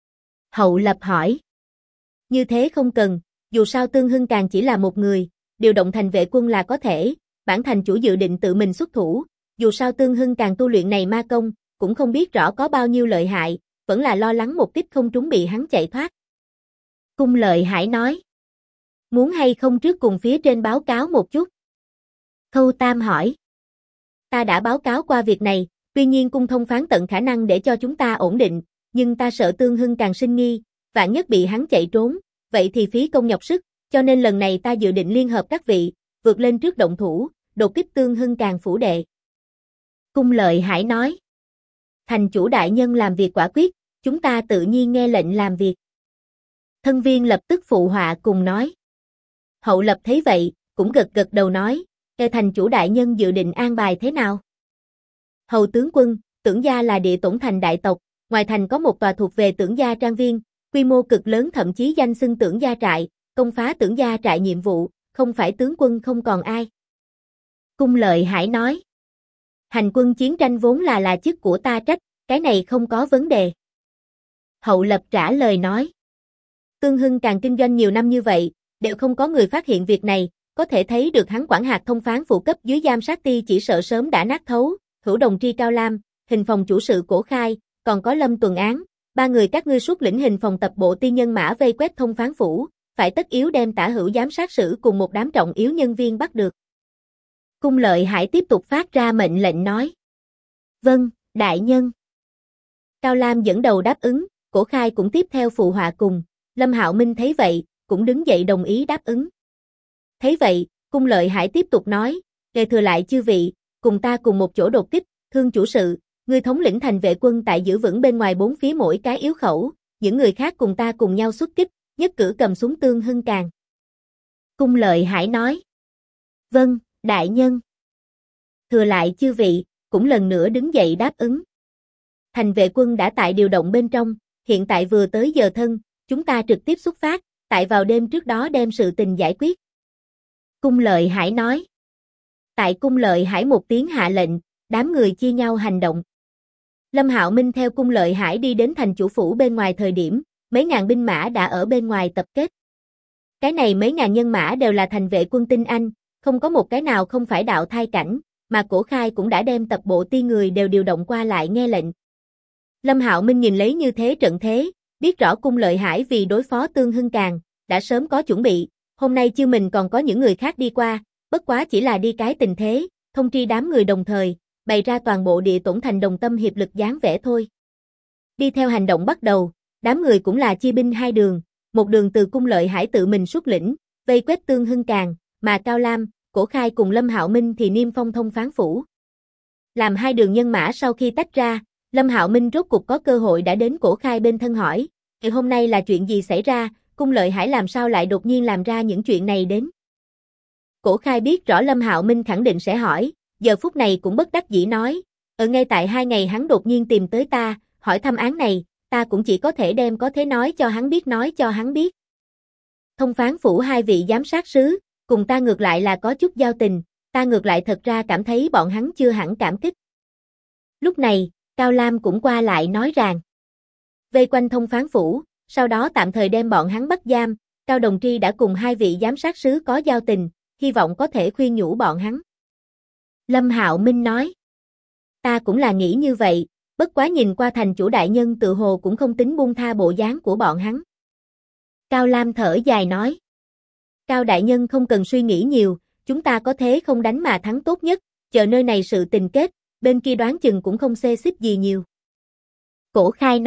Hậu Lập hỏi. Như thế không cần, dù sao Tương Hưng càng chỉ là một người, điều động thành vệ quân là có thể, bản thành chủ dự định tự mình xuất thủ, dù sao Tương Hưng càng tu luyện này ma công, cũng không biết rõ có bao nhiêu lợi hại, vẫn là lo lắng một kích không trúng bị hắn chạy thoát. Cung Lợi Hải nói. Muốn hay không trước cùng phía trên báo cáo một chút? Khâu Tam hỏi. Ta đã báo cáo qua việc này, tuy nhiên cung thông phán tận khả năng để cho chúng ta ổn định, nhưng ta sợ Tương Hưng càng sinh nghi, vạn nhất bị hắn chạy trốn, vậy thì phí công nhọc sức, cho nên lần này ta dự định liên hợp các vị, vượt lên trước động thủ, đột kích Tương Hưng càng phủ đệ. Cung Lợi Hải nói. Thành chủ đại nhân làm việc quả quyết, chúng ta tự nhiên nghe lệnh làm việc. Thân viên lập tức phụ họa cùng nói. Hậu Lập thấy vậy, cũng gật gật đầu nói, thành chủ đại nhân dự định an bài thế nào? Hầu tướng quân, Tưởng gia là địa tổn thành đại tộc, ngoài thành có một tòa thuộc về Tưởng gia trang viên, quy mô cực lớn thậm chí danh xưng Tưởng gia trại, công phá Tưởng gia trại nhiệm vụ, không phải tướng quân không còn ai. Cung Lợi Hải nói. Hành quân chiến tranh vốn là chức của ta trách, cái này không có vấn đề. Hậu Lập trả lời nói. Tương Hưng càng kinh doanh nhiều năm như vậy, đều không có người phát hiện việc này, có thể thấy được hắn quản hạt thông phán phụ cấp dưới giám sát ti chỉ sợ sớm đã nát thấu, Hữu Đồng Tri Cao Lam, hình phòng chủ sự Cổ Khai, còn có Lâm Tuần Án, ba người các ngươi xuất lĩnh hình phòng tập bộ ti nhân mã vây quét thông phán phủ, phải tất yếu đem Tả Hữu giám sát sử cùng một đám trọng yếu nhân viên bắt được. Cung Lợi Hải tiếp tục phát ra mệnh lệnh nói. Vâng, đại nhân. Cao Lam dẫn đầu đáp ứng, Cổ Khai cũng tiếp theo phụ họa cùng, Lâm Hạo Minh thấy vậy, cũng đứng dậy đồng ý đáp ứng. Thấy vậy, Cung Lợi Hải tiếp tục nói, đề thừa lại chư vị, cùng ta cùng một chỗ đột kích, Thương chủ sự, ngươi thống lĩnh thành vệ quân tại giữ vững bên ngoài bốn phía mỗi cái yếu khẩu, những người khác cùng ta cùng nhau xuất kích, nhất cử cầm xuống Tương Hưng càng. Cung Lợi Hải nói. Vâng, đại nhân. Thừa lại chư vị, cũng lần nữa đứng dậy đáp ứng. Thành vệ quân đã tại điều động bên trong, hiện tại vừa tới giờ thân, chúng ta trực tiếp xuất phát, tại vào đêm trước đó đem sự tình giải quyết. Cung Lợi Hải nói. Tại Cung Lợi Hải một tiếng hạ lệnh, đám người chia nhau hành động. Lâm Hạo Minh theo Cung Lợi Hải đi đến thành chủ phủ bên ngoài thời điểm, mấy ngàn binh mã đã ở bên ngoài tập kết. Cái này mấy ngàn nhân mã đều là thành vệ quân tinh anh, không có một cái nào không phải đạo thai cảnh, mà Cổ Khai cũng đã đem tập bộ ti người đều điều động qua lại nghe lệnh. Lâm Hạo Minh nhìn lấy như thế trận thế, biết rõ Cung Lợi Hải vì đối phó Tương Hưng càng, đã sớm có chuẩn bị, hôm nay chưa mình còn có những người khác đi qua, bất quá chỉ là đi cái tình thế, thông tri đám người đồng thời, bày ra toàn bộ địa tổn thành đồng tâm hiệp lực dáng vẻ thôi. Đi theo hành động bắt đầu, đám người cũng là chia binh hai đường, một đường từ Cung Lợi Hải tự mình xuất lĩnh, vây quét Tương Hưng càng, mà Cao Lam, Cổ Khai cùng Lâm Hạo Minh thì niêm phong thông phán phủ. Làm hai đường nhân mã sau khi tách ra, Lâm Hạo Minh rốt cục có cơ hội đã đến Cổ Khai bên thân hỏi, ngày hôm nay là chuyện gì xảy ra, Cung Lợi Hải làm sao lại đột nhiên làm ra những chuyện này đến. Cổ Khai biết rõ Lâm Hạo Minh khẳng định sẽ hỏi, giờ phút này cũng bất đắc dĩ nói, ngay tại 2 ngày hắn đột nhiên tìm tới ta, hỏi thăm án này, ta cũng chỉ có thể đem có thế nói cho hắn biết. Thông phán phủ 2 vị giám sát sứ, cùng ta ngược lại là có chút giao tình, ta ngược lại thật ra cảm thấy bọn hắn chưa hẳn cảm kích. Lúc này, Cao Lam cũng qua lại nói rằng, vây quanh thông phán phủ, sau đó tạm thời đem bọn hắn bắt giam, Cao Đồng Tri đã cùng 2 vị giám sát sứ có giao tình, hy vọng có thể khuyên nhủ bọn hắn. Lâm Hạo Minh nói, ta cũng là nghĩ như vậy, bất quá nhìn qua thành chủ đại nhân tự hồ cũng không tính buông tha bộ dáng của bọn hắn. Cao Lam thở dài nói, Cao đại nhân không cần suy nghĩ nhiều, chúng ta có thế không đánh mà thắng tốt nhất, chờ nơi này sự tình kết, bên kia đoán chừng cũng không xê xích gì nhiều. Cổ Khai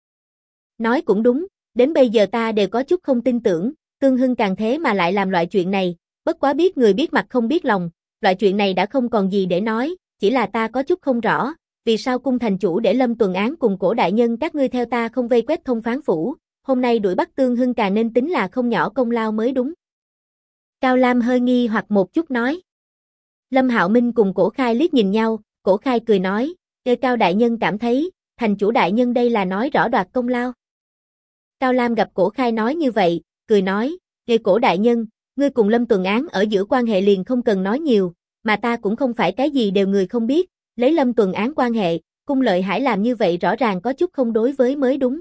nói cũng đúng, đến bây giờ ta đều có chút không tin tưởng, Tương Hưng càng thế mà lại làm loại chuyện này, bất quá biết người biết mặt không biết lòng, loại chuyện này đã không còn gì để nói, chỉ là ta có chút không rõ, vì sao cung thành chủ để Lâm Tuần Án cùng Cổ đại nhân các ngươi theo ta không vây quét thông phán phủ, hôm nay đuổi bắt Tương Hưng càng nên tính là không nhỏ công lao mới đúng. Cao Lam hơi nghi hoặc một chút nói. Lâm Hạo Minh cùng Cổ Khai liếc nhìn nhau, Cổ Khai cười nói, Cao đại nhân cảm thấy, thành chủ đại nhân đây là nói rõ đoạt công lao. Cao Lam gặp Cổ Khai nói như vậy, cười nói, Cổ đại nhân, ngươi cùng Lâm Tuần Án ở giữa quan hệ liền không cần nói nhiều, mà ta cũng không phải cái gì đều người không biết, lấy Lâm Tuần Án quan hệ, Cung Lợi Hải làm như vậy rõ ràng có chút không đối với mới đúng.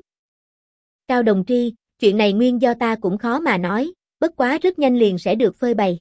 Cao Đồng Tri, chuyện này nguyên do ta cũng khó mà nói, bất quá rất nhanh liền sẽ được phơi bày.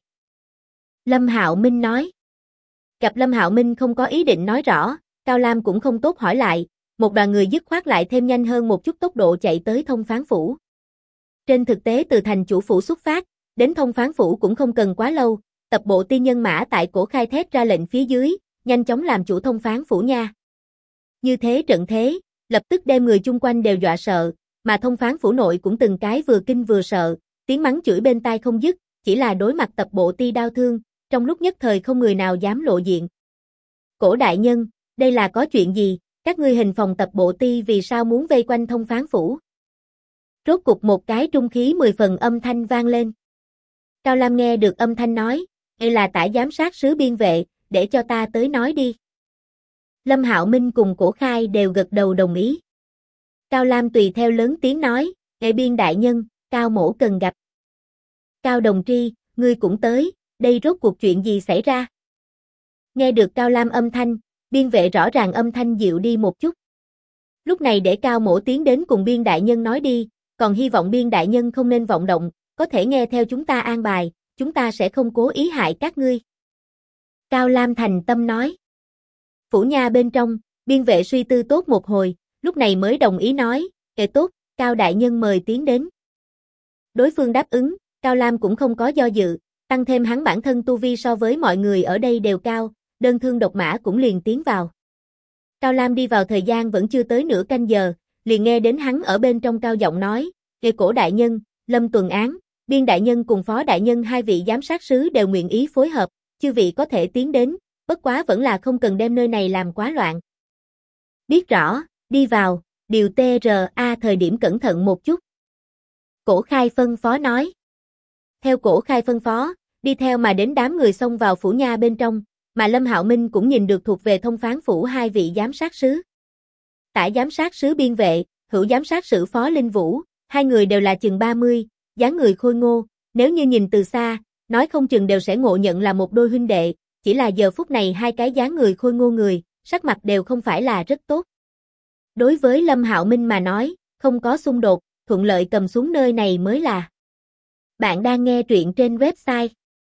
Lâm Hạo Minh nói. Gặp Lâm Hạo Minh không có ý định nói rõ, Cao Lam cũng không tốt hỏi lại, một đoàn người dứt khoát lại thêm nhanh hơn một chút tốc độ chạy tới thông phán phủ. Trên thực tế từ thành chủ phủ xuất phát, đến thông phán phủ cũng không cần quá lâu, tập bộ ti nhân mã tại Cổ Khai thét ra lệnh phía dưới, nhanh chóng làm chủ thông phán phủ nha. Như thế trận thế, lập tức đem người chung quanh đều dọa sợ, mà thông phán phủ nội cũng từng cái vừa kinh vừa sợ, tiếng mắng chửi bên tai không dứt, chỉ là đối mặt tập bộ ti đau thương, trong lúc nhất thời không người nào dám lộ diện. Cổ đại nhân, đây là có chuyện gì, các ngươi hình phòng tập bộ ti vì sao muốn vây quanh thông phán phủ? Rốt cục một cái trung khí 10 phần âm thanh vang lên. Cao Lam nghe được âm thanh nói, đây là tả giám sát sứ biên vệ, để cho ta tới nói đi. Lâm Hạo Minh cùng Cổ Khai đều gật đầu đồng ý. Cao Lam tùy theo lớn tiếng nói, biên đại nhân, Cao mỗ cần gặp. Cao Đồng Tri, ngươi cũng tới, đây rốt cuộc chuyện gì xảy ra? Nghe được Cao Lam âm thanh, biên vệ rõ ràng âm thanh dịu đi một chút. Lúc này để Cao mỗ tiến đến cùng biên đại nhân nói đi, còn hy vọng biên đại nhân không nên vọng động, có thể nghe theo chúng ta an bài, chúng ta sẽ không cố ý hại các ngươi. Cao Lam thành tâm nói. Phủ nha bên trong, biên vệ suy tư tốt một hồi, lúc này mới đồng ý nói, tốt, Cao đại nhân mời tiến đến. Đối phương đáp ứng, Cao Lam cũng không có do dự, tăng thêm hắn bản thân tu vi so với mọi người ở đây đều cao, đơn thương độc mã cũng liền tiến vào. Cao Lam đi vào thời gian vẫn chưa tới nửa canh giờ, liền nghe đến hắn ở bên trong cao giọng nói, Cổ đại nhân, Lâm Tuần Án, biên đại nhân cùng phó đại nhân 2 vị giám sát sứ đều nguyện ý phối hợp, chư vị có thể tiến đến, bất quá vẫn là không cần đem nơi này làm quá loạn. Biết rõ, đi vào, điều TRA thời điểm cẩn thận một chút. Cổ Khai phân phó nói. Theo Cổ Khai phân phó, đi theo mà đến đám người xông vào phủ nha bên trong, mà Lâm Hạo Minh cũng nhìn được thuộc về thông phán phủ 2 vị giám sát sứ. Tả giám sát sứ biên vệ, hữu giám sát sử phó Linh Vũ, 2 người đều là chừng 30, dáng người khôi ngô, nếu như nhìn từ xa, nói không chừng đều sẽ ngộ nhận là một đôi huynh đệ, chỉ là giờ phút này 2 cái dáng người khôi ngô người, sắc mặt đều không phải là rất tốt. Đối với Lâm Hạo Minh mà nói, không có xung đột, thuận lợi cầm xuống nơi này mới là. Bạn đang nghe truyện trên website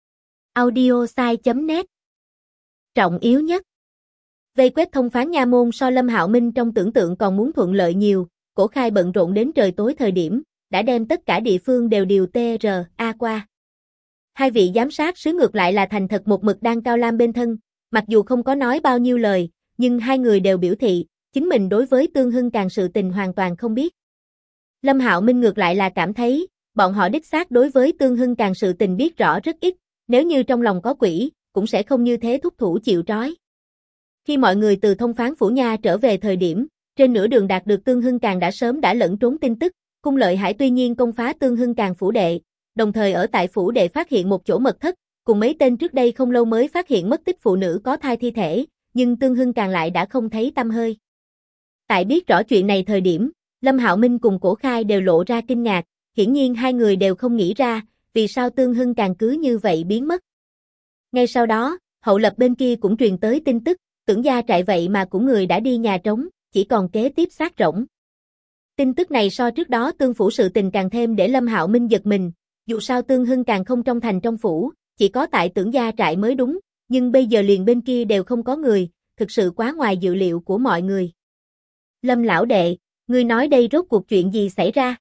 audiosai.net. Trọng yếu nhất. Vây quét thông phán nha môn so Lâm Hạo Minh trong tưởng tượng còn muốn thuận lợi nhiều, Cổ Khai bận rộn đến trời tối thời điểm, đã đem tất cả địa phương đều điều TRA qua. 2 vị giám sát sứ ngược lại là thành thật một mực đang Cao Lam bên thân, mặc dù không có nói bao nhiêu lời, nhưng 2 người đều biểu thị, chính mình đối với Tương Hưng càng sự tình hoàn toàn không biết. Lâm Hạo Minh ngược lại là cảm thấy, bọn họ đích xác đối với Tương Hưng càng sự tình biết rõ rất ít, nếu như trong lòng có quỷ, cũng sẽ không như thế thúc thủ chịu trói. Khi mọi người từ thông phán phủ nha trở về thời điểm, trên nửa đường đạt được Tương Hưng càng đã sớm đã lẫn trốn tin tức, Cung Lợi Hải tuy nhiên công phá Tương Hưng càng phủ đệ, đồng thời ở tại phủ đệ phát hiện một chỗ mật thất, cùng mấy tên trước đây không lâu mới phát hiện mất tích phụ nữ có thai thi thể, nhưng Tương Hưng Càng lại đã không thấy tăm hơi. Tại biết rõ chuyện này thời điểm, Lâm Hạo Minh cùng Cổ Khai đều lộ ra kinh ngạc, hiển nhiên hai người đều không nghĩ ra, vì sao Tương Hưng Càng cứ như vậy biến mất. Ngay sau đó, Hậu Lập bên kia cũng truyền tới tin tức, Tưởng gia trại vậy mà cũng người đã đi nhà trống, chỉ còn kế tiếp xác rỗng. Tin tức này so trước đó Tương phủ sự tình càng thêm để Lâm Hạo Minh giật mình, dù sao Tương Hưng Càng không trong thành trong phủ, chỉ có tại Tưởng gia trại mới đúng, nhưng bây giờ liền bên kia đều không có người, thực sự quá ngoài dự liệu của mọi người. Lâm lão đệ, ngươi nói đây rốt cuộc chuyện gì xảy ra?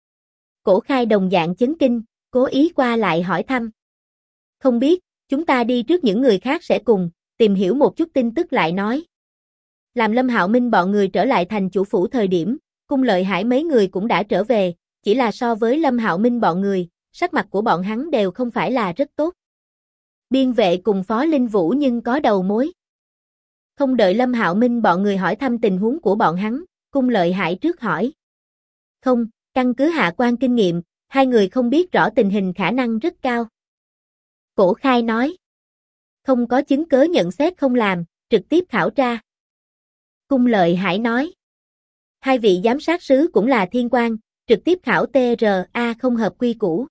Cổ Khai đồng dạng chấn kinh, cố ý qua lại hỏi thăm. Không biết, chúng ta đi trước những người khác sẽ cùng, tìm hiểu một chút tin tức lại nói. Làm Lâm Hạo Minh bọn người trở lại thành chủ phủ thời điểm, Cung Lợi Hải mấy người cũng đã trở về, chỉ là so với Lâm Hạo Minh bọn người, sắc mặt của bọn hắn đều không phải là rất tốt. Biên vệ cùng Phó Linh Vũ nhưng có đầu mối. Không đợi Lâm Hạo Minh bọn người hỏi thăm tình huống của bọn hắn, Cung Lợi Hải trước hỏi. Không, căn cứ hạ quan kinh nghiệm, hai người không biết rõ tình hình khả năng rất cao. Cổ Khai nói. Không có chứng cớ nhận xét không làm, trực tiếp khảo tra. Cung Lợi Hải nói. Hai vị giám sát sứ cũng là thiên quan, trực tiếp khảo TRA không hợp quy củ.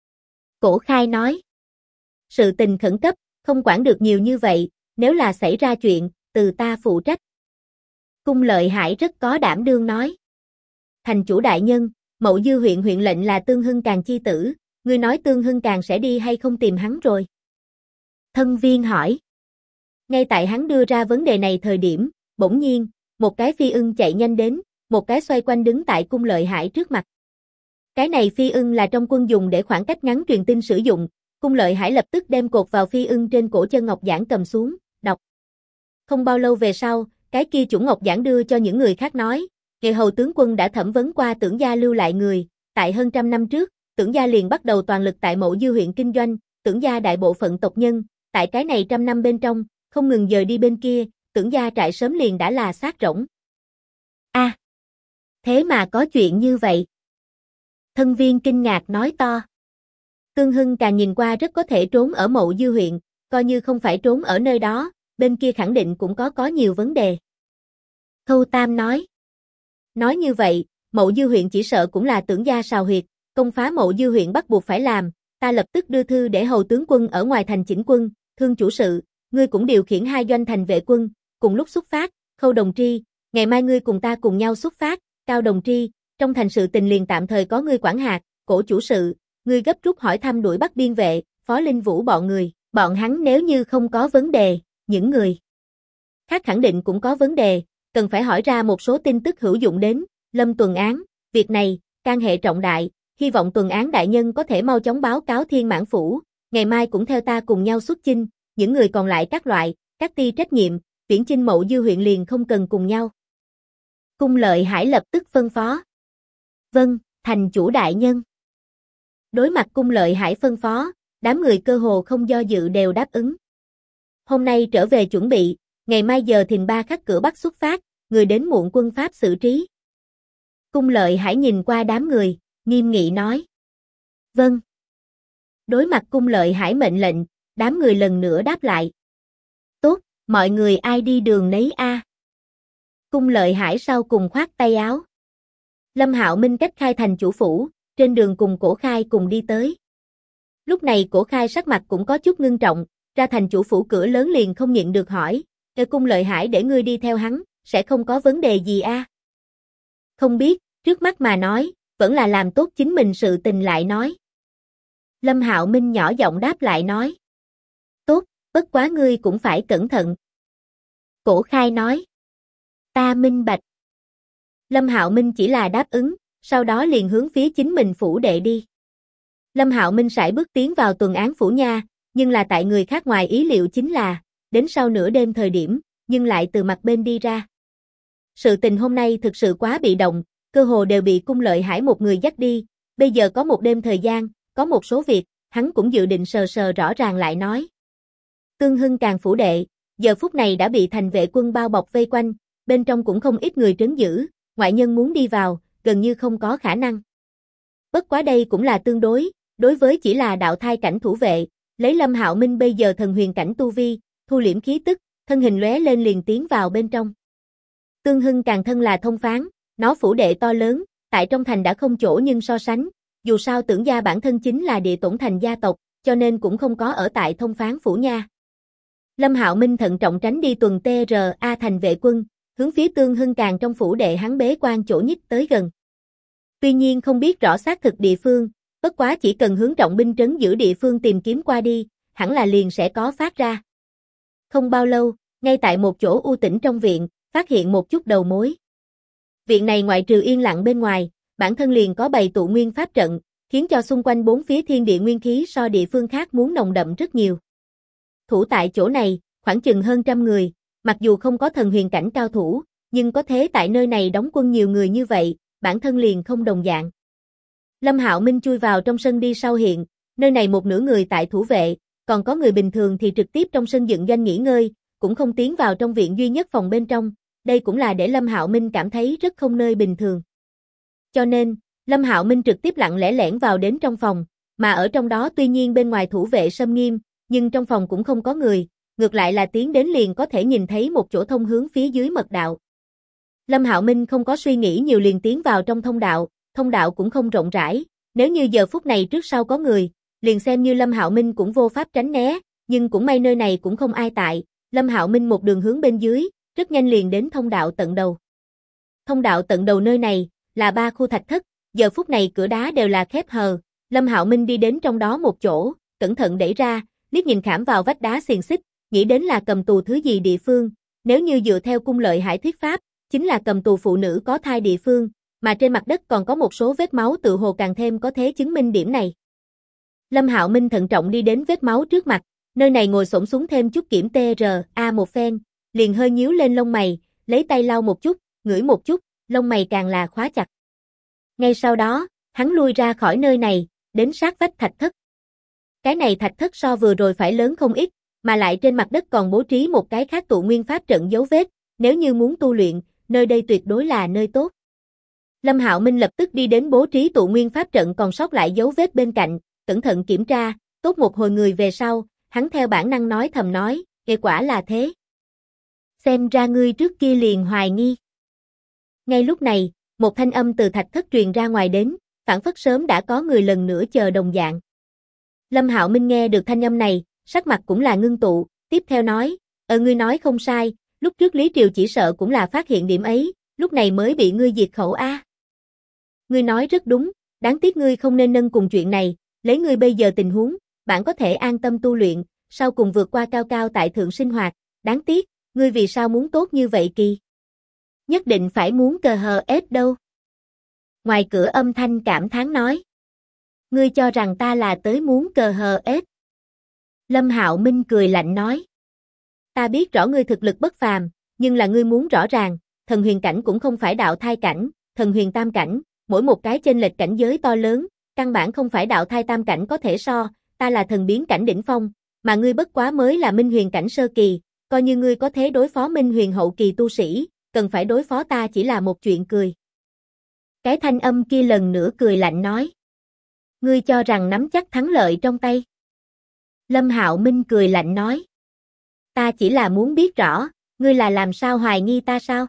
Cổ Khai nói. Sự tình khẩn cấp, không quản được nhiều như vậy, nếu là xảy ra chuyện, từ ta phụ trách. Cung Lợi Hải rất có đảm đương nói. Thành chủ đại nhân, Mậu Dư huyện huyện lệnh là Tương Hưng Càng chi tử, ngươi nói Tương Hưng Càng sẽ đi hay không tìm hắn rồi? Thân viên hỏi. Ngay tại hắn đưa ra vấn đề này thời điểm, bỗng nhiên, một cái phi ưng chạy nhanh đến, một cái xoay quanh đứng tại Cung Lợi Hải trước mặt. Cái này phi ưng là trong quân dùng để khoảng cách ngắn truyền tin sử dụng, Cung Lợi Hải lập tức đem cột vào phi ưng trên cổ chân ngọc giản cầm xuống, đọc. Không bao lâu về sau, cái kia chủ ngọc giản đưa cho những người khác nói, Nghệ hầu tướng quân đã thẩm vấn qua Tưởng gia lưu lại người, tại hơn trăm năm trước, Tưởng gia liền bắt đầu toàn lực tại Mậu Dư huyện kinh doanh, Tưởng gia đại bộ phận tộc nhân, tại cái này trăm năm bên trong, không ngừng dời đi bên kia, Tưởng gia trại sớm liền đã là xác rỗng. A, thế mà có chuyện như vậy. Thân viên kinh ngạc nói to. Tương Hưng Càng nhìn qua rất có thể trốn ở Mậu Dư huyện, coi như không phải trốn ở nơi đó, bên kia khẳng định cũng có nhiều vấn đề. Khâu Tam nói. Nói như vậy, Mậu Dư huyện chỉ sợ cũng là Tưởng gia sào huyệt, công phá Mậu Dư huyện bắt buộc phải làm, ta lập tức đưa thư để hầu tướng quân ở ngoài thành chỉnh quân, Thương chủ sự, ngươi cũng điều khiển hai doanh thành vệ quân, cùng lúc xuất phát, Khâu Đồng Tri, ngày mai ngươi cùng ta cùng nhau xuất phát, Cao Đồng Tri, trong thành sự tình liền tạm thời có ngươi quản hạt, Cổ chủ sự, ngươi gấp rút hỏi thăm đuổi bắt biên vệ, Phó Linh Vũ bọn người, bọn hắn nếu như không có vấn đề, những người khác khẳng định cũng có vấn đề, cần phải hỏi ra một số tin tức hữu dụng đến, Lâm Tuần Án, việc này, can hệ trọng đại, hy vọng Tuần Án đại nhân có thể mau chóng báo cáo Thiên Mãn Phủ, ngày mai cũng theo ta cùng nhau xuất chinh, những người còn lại các loại, các ty trách nhiệm, viễn chinh Mậu Dư huyện liền không cần cùng nhau. Cung Lợi Hải lập tức phân phó. Vâng, thành chủ đại nhân. Đối mặt Cung Lợi Hải phân phó, đám người cơ hồ không do dự đều đáp ứng. Hôm nay trở về chuẩn bị, ngày mai giờ thìn 3 khắc cửa Bắc xuất phát, người đến muộn quân pháp xử trí. Cung Lợi Hải nhìn qua đám người, nghiêm nghị nói. Vâng. Đối mặt Cung Lợi Hải mệnh lệnh, đám người lần nữa đáp lại. Tốt, mọi người ai đi đường nấy a. Cung Lợi Hải sau cùng khoát tay áo. Lâm Hạo Minh cách khai thành chủ phủ, trên đường cùng Cổ Khai cùng đi tới. Lúc này Cổ Khai sắc mặt cũng có chút ngưng trọng, ra thành chủ phủ cửa lớn liền không nhịn được hỏi, Cung Lợi Hải để ngươi đi theo hắn, sẽ không có vấn đề gì a? Không biết, trước mắt mà nói, vẫn là làm tốt chính mình sự tình lại nói. Lâm Hạo Minh nhỏ giọng đáp lại nói. Tốt, bất quá ngươi cũng phải cẩn thận. Cổ Khai nói. Ta minh bạch. Lâm Hạo Minh chỉ là đáp ứng, sau đó liền hướng phía chính mình phủ đệ đi. Lâm Hạo Minh sải bước tiến vào Tuần Án phủ nha, nhưng là tại người khác ngoài ý liệu chính là, đến sau nửa đêm thời điểm, nhưng lại từ mặt bên đi ra. Sự tình hôm nay thực sự quá bị động, cơ hồ đều bị Cung Lợi Hải một người dắt đi, bây giờ có một đêm thời gian, có một số việc, hắn cũng dự định sờ sờ rõ ràng lại nói. Tương Hưng Càng phủ đệ, giờ phút này đã bị thành vệ quân bao bọc vây quanh, bên trong cũng không ít người trấn giữ, ngoại nhân muốn đi vào, gần như không có khả năng. Bất quá đây cũng là tương đối với chỉ là đạo thai cảnh thủ vệ, Lấy Lâm Hạo Minh bây giờ thần huyền cảnh tu vi, thu liễm khí tức, thân hình lóe lên liền tiến vào bên trong. Tương Hưng càng thân là thông phán, nó phủ đệ to lớn, tại trong thành đã không chỗ nhưng so sánh, dù sao Tưởng gia bản thân chính là địa tổn thành gia tộc, cho nên cũng không có ở tại thông phán phủ nha. Lâm Hạo Minh thận trọng tránh đi tuần TRA thành vệ quân, hướng phía Tương Hưng càng trong phủ đệ hắn bế quan chỗ nhích tới gần. Tuy nhiên không biết rõ xác thực địa phương, bất quá chỉ cần hướng trọng binh trấn giữ địa phương tìm kiếm qua đi, hẳn là liền sẽ có phát ra. Không bao lâu, ngay tại một chỗ u tĩnh trong viện, phát hiện một chút đầu mối. Viện này ngoại trừ yên lặng bên ngoài, bản thân liền có bày tụ nguyên pháp trận, khiến cho xung quanh bốn phía thiên địa nguyên khí so địa phương khác muốn nồng đậm rất nhiều. Thủ tại chỗ này, khoảng chừng hơn 100 người, mặc dù không có thần huyền cảnh cao thủ, nhưng có thế tại nơi này đóng quân nhiều người như vậy, bản thân liền không đồng dạng. Lâm Hạo Minh chui vào trong sân đi sau hiện, nơi này một nửa người tại thủ vệ, còn có người bình thường thì trực tiếp trong sân dựng doanh nghỉ ngơi, cũng không tiến vào trong viện duy nhất phòng bên trong, đây cũng là để Lâm Hạo Minh cảm thấy rất không nơi bình thường. Cho nên, Lâm Hạo Minh trực tiếp lặng lẽ lẻn vào đến trong phòng, mà ở trong đó tuy nhiên bên ngoài thủ vệ xâm nghiêm, nhưng trong phòng cũng không có người, ngược lại là tiến đến liền có thể nhìn thấy một chỗ thông hướng phía dưới mật đạo. Lâm Hạo Minh không có suy nghĩ nhiều liền tiến vào trong thông đạo cũng không rộng rãi, nếu như giờ phút này trước sau có người, liền xem như Lâm Hạo Minh cũng vô pháp tránh né, nhưng cũng may nơi này cũng không ai tại, Lâm Hạo Minh một đường hướng bên dưới, rất nhanh liền đến thông đạo tận đầu. Thông đạo tận đầu nơi này là 3 khu thạch thất, giờ phút này cửa đá đều là khép hờ, Lâm Hạo Minh đi đến trong đó một chỗ, cẩn thận đẩy ra, liếc nhìn khảm vào vách đá xiềng xích, nghĩ đến là cầm tù thứ gì địa phương, nếu như dựa theo cung lợi hải thuyết pháp, chính là cầm tù phụ nữ có thai địa phương, mà trên mặt đất còn có một số vết máu tự hồ càng thêm có thể chứng minh điểm này. Lâm Hạo Minh thận trọng đi đến vết máu trước mặt, nơi này ngồi xổm xuống thêm chút kiểm TRA một phen, liền hơi nhíu lên lông mày, lấy tay lau một chút, ngửi một chút, lông mày càng là khóa chặt. Ngay sau đó, hắn lui ra khỏi nơi này, đến sát vách thạch thất. Cái này thạch thất so vừa rồi phải lớn không ít, mà lại trên mặt đất còn bố trí một cái khác tụ nguyên pháp trận dấu vết, nếu như muốn tu luyện, nơi đây tuyệt đối là nơi tốt. Lâm Hạo Minh lập tức đi đến bố trí tụ nguyên pháp trận còn sót lại dấu vết bên cạnh, cẩn thận kiểm tra, tốt một hồi người về sau, hắn theo bản năng nói thầm nói, kết quả là thế. Xem ra ngươi trước kia liền hoài nghi. Ngay lúc này, một thanh âm từ thạch thất truyền ra ngoài đến, phảng phất sớm đã có người lần nữa chờ đồng dạng. Lâm Hạo Minh nghe được thanh âm này, sắc mặt cũng là ngưng tụ, tiếp theo nói, ngươi nói không sai, lúc trước Lý Triều chỉ sợ cũng là phát hiện điểm ấy, lúc này mới bị ngươi diệt khẩu a. Ngươi nói rất đúng, đáng tiếc ngươi không nên nâng cùng chuyện này, lấy ngươi bây giờ tình huống, bạn có thể an tâm tu luyện, sau cùng vượt qua cao cao tại thượng sinh hoạt, đáng tiếc, ngươi vì sao muốn tốt như vậy kỳ? Nhất định phải muốn cờ hờ ép đâu. Ngoài cửa âm thanh cảm thán nói. Ngươi cho rằng ta là tới muốn cờ hờ ép. Lâm Hạo Minh cười lạnh nói. Ta biết rõ ngươi thực lực bất phàm, nhưng là ngươi muốn rõ ràng, thần huyền cảnh cũng không phải đạo thai cảnh, thần huyền tam cảnh, mỗi một cái chênh lệch cảnh giới to lớn, căn bản không phải đạo thai tam cảnh có thể so, ta là thần biến cảnh đỉnh phong, mà ngươi bất quá mới là minh huyền cảnh sơ kỳ, coi như ngươi có thế đối phó minh huyền hậu kỳ tu sĩ, cần phải đối phó ta chỉ là một chuyện cười. Cái thanh âm kia lần nữa cười lạnh nói. Ngươi cho rằng nắm chắc thắng lợi trong tay. Lâm Hạo Minh cười lạnh nói. Ta chỉ là muốn biết rõ, ngươi là làm sao hoài nghi ta sao?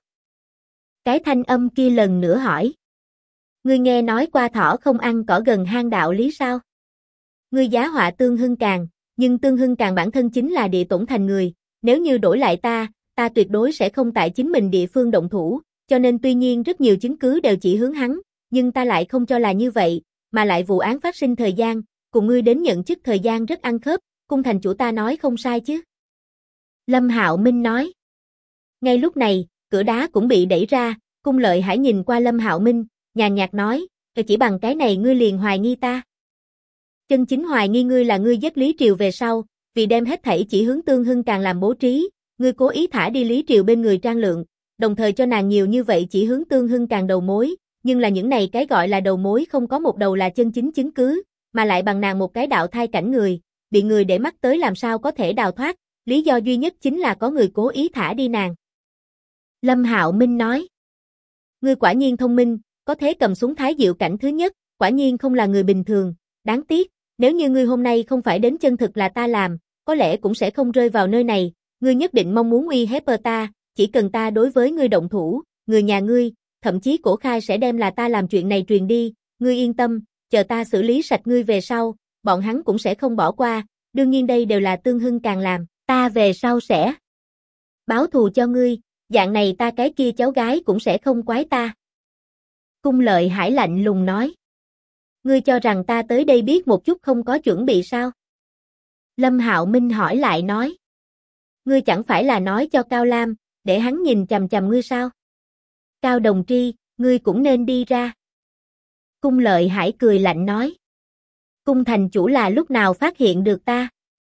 Cái thanh âm kia lần nữa hỏi. Ngươi nghe nói qua thỏ không ăn cỏ gần hang đạo lý sao? Ngươi giá họa Tương Hưng Càng, nhưng Tương Hưng Càng bản thân chính là địa tổn thành người, nếu như đổi lại ta tuyệt đối sẽ không tại chính mình địa phương động thủ, cho nên tuy nhiên rất nhiều chứng cứ đều chỉ hướng hắn, nhưng ta lại không cho là như vậy, mà lại vụ án phát sinh thời gian, cùng ngươi đến nhận chức thời gian rất ăn khớp, cung thành chủ ta nói không sai chứ. Lâm Hạo Minh nói. Ngay lúc này, cửa đá cũng bị đẩy ra, cung lợi hải nhìn qua Lâm Hạo Minh, nhàn nhạt nói, chỉ bằng cái này ngươi liền hoài nghi ta. Chân chính hoài nghi ngươi là ngươi giết Lý Triều về sau, vì đem hết thảy chỉ hướng Tương Hưng Càng làm bố trí, ngươi cố ý thả đi Lý Triều bên người Trang Lượng, đồng thời cho nàng nhiều như vậy chỉ hướng Tương Hưng Càng đầu mối, nhưng là những này cái gọi là đầu mối không có một đầu là chân chính chứng cứ, mà lại bằng nàng một cái đạo thai cảnh người, bị người để mắt tới làm sao có thể đào thoát, lý do duy nhất chính là có người cố ý thả đi nàng. Lâm Hạo Minh nói, ngươi quả nhiên thông minh, có thế cầm súng Thái Diệu cảnh thứ nhất, quả nhiên không là người bình thường, đáng tiếc, Nếu như ngươi hôm nay không phải đến chân thực là ta làm, có lẽ cũng sẽ không rơi vào nơi này, ngươi nhất định mong muốn uy hiếp ta, chỉ cần ta đối với ngươi động thủ, người nhà ngươi, thậm chí Cổ Khai sẽ đem là ta làm chuyện này truyền đi, ngươi yên tâm, chờ ta xử lý sạch ngươi về sau, bọn hắn cũng sẽ không bỏ qua, đương nhiên đây đều là Tương Hưng càng làm, ta về sau sẽ báo thù cho ngươi, dạng này ta cái kia cháu gái cũng sẽ không quái ta. Cung Lợi Hải lạnh lùng nói. Ngươi cho rằng ta tới đây biết một chút không có chuẩn bị sao? Lâm Hạo Minh hỏi lại nói. Ngươi chẳng phải là nói cho Cao Lam, để hắn nhìn chằm chằm ngươi sao? Cao Đồng Tri, ngươi cũng nên đi ra. Cung Lợi Hải cười lạnh nói. Cung thành chủ là lúc nào phát hiện được ta?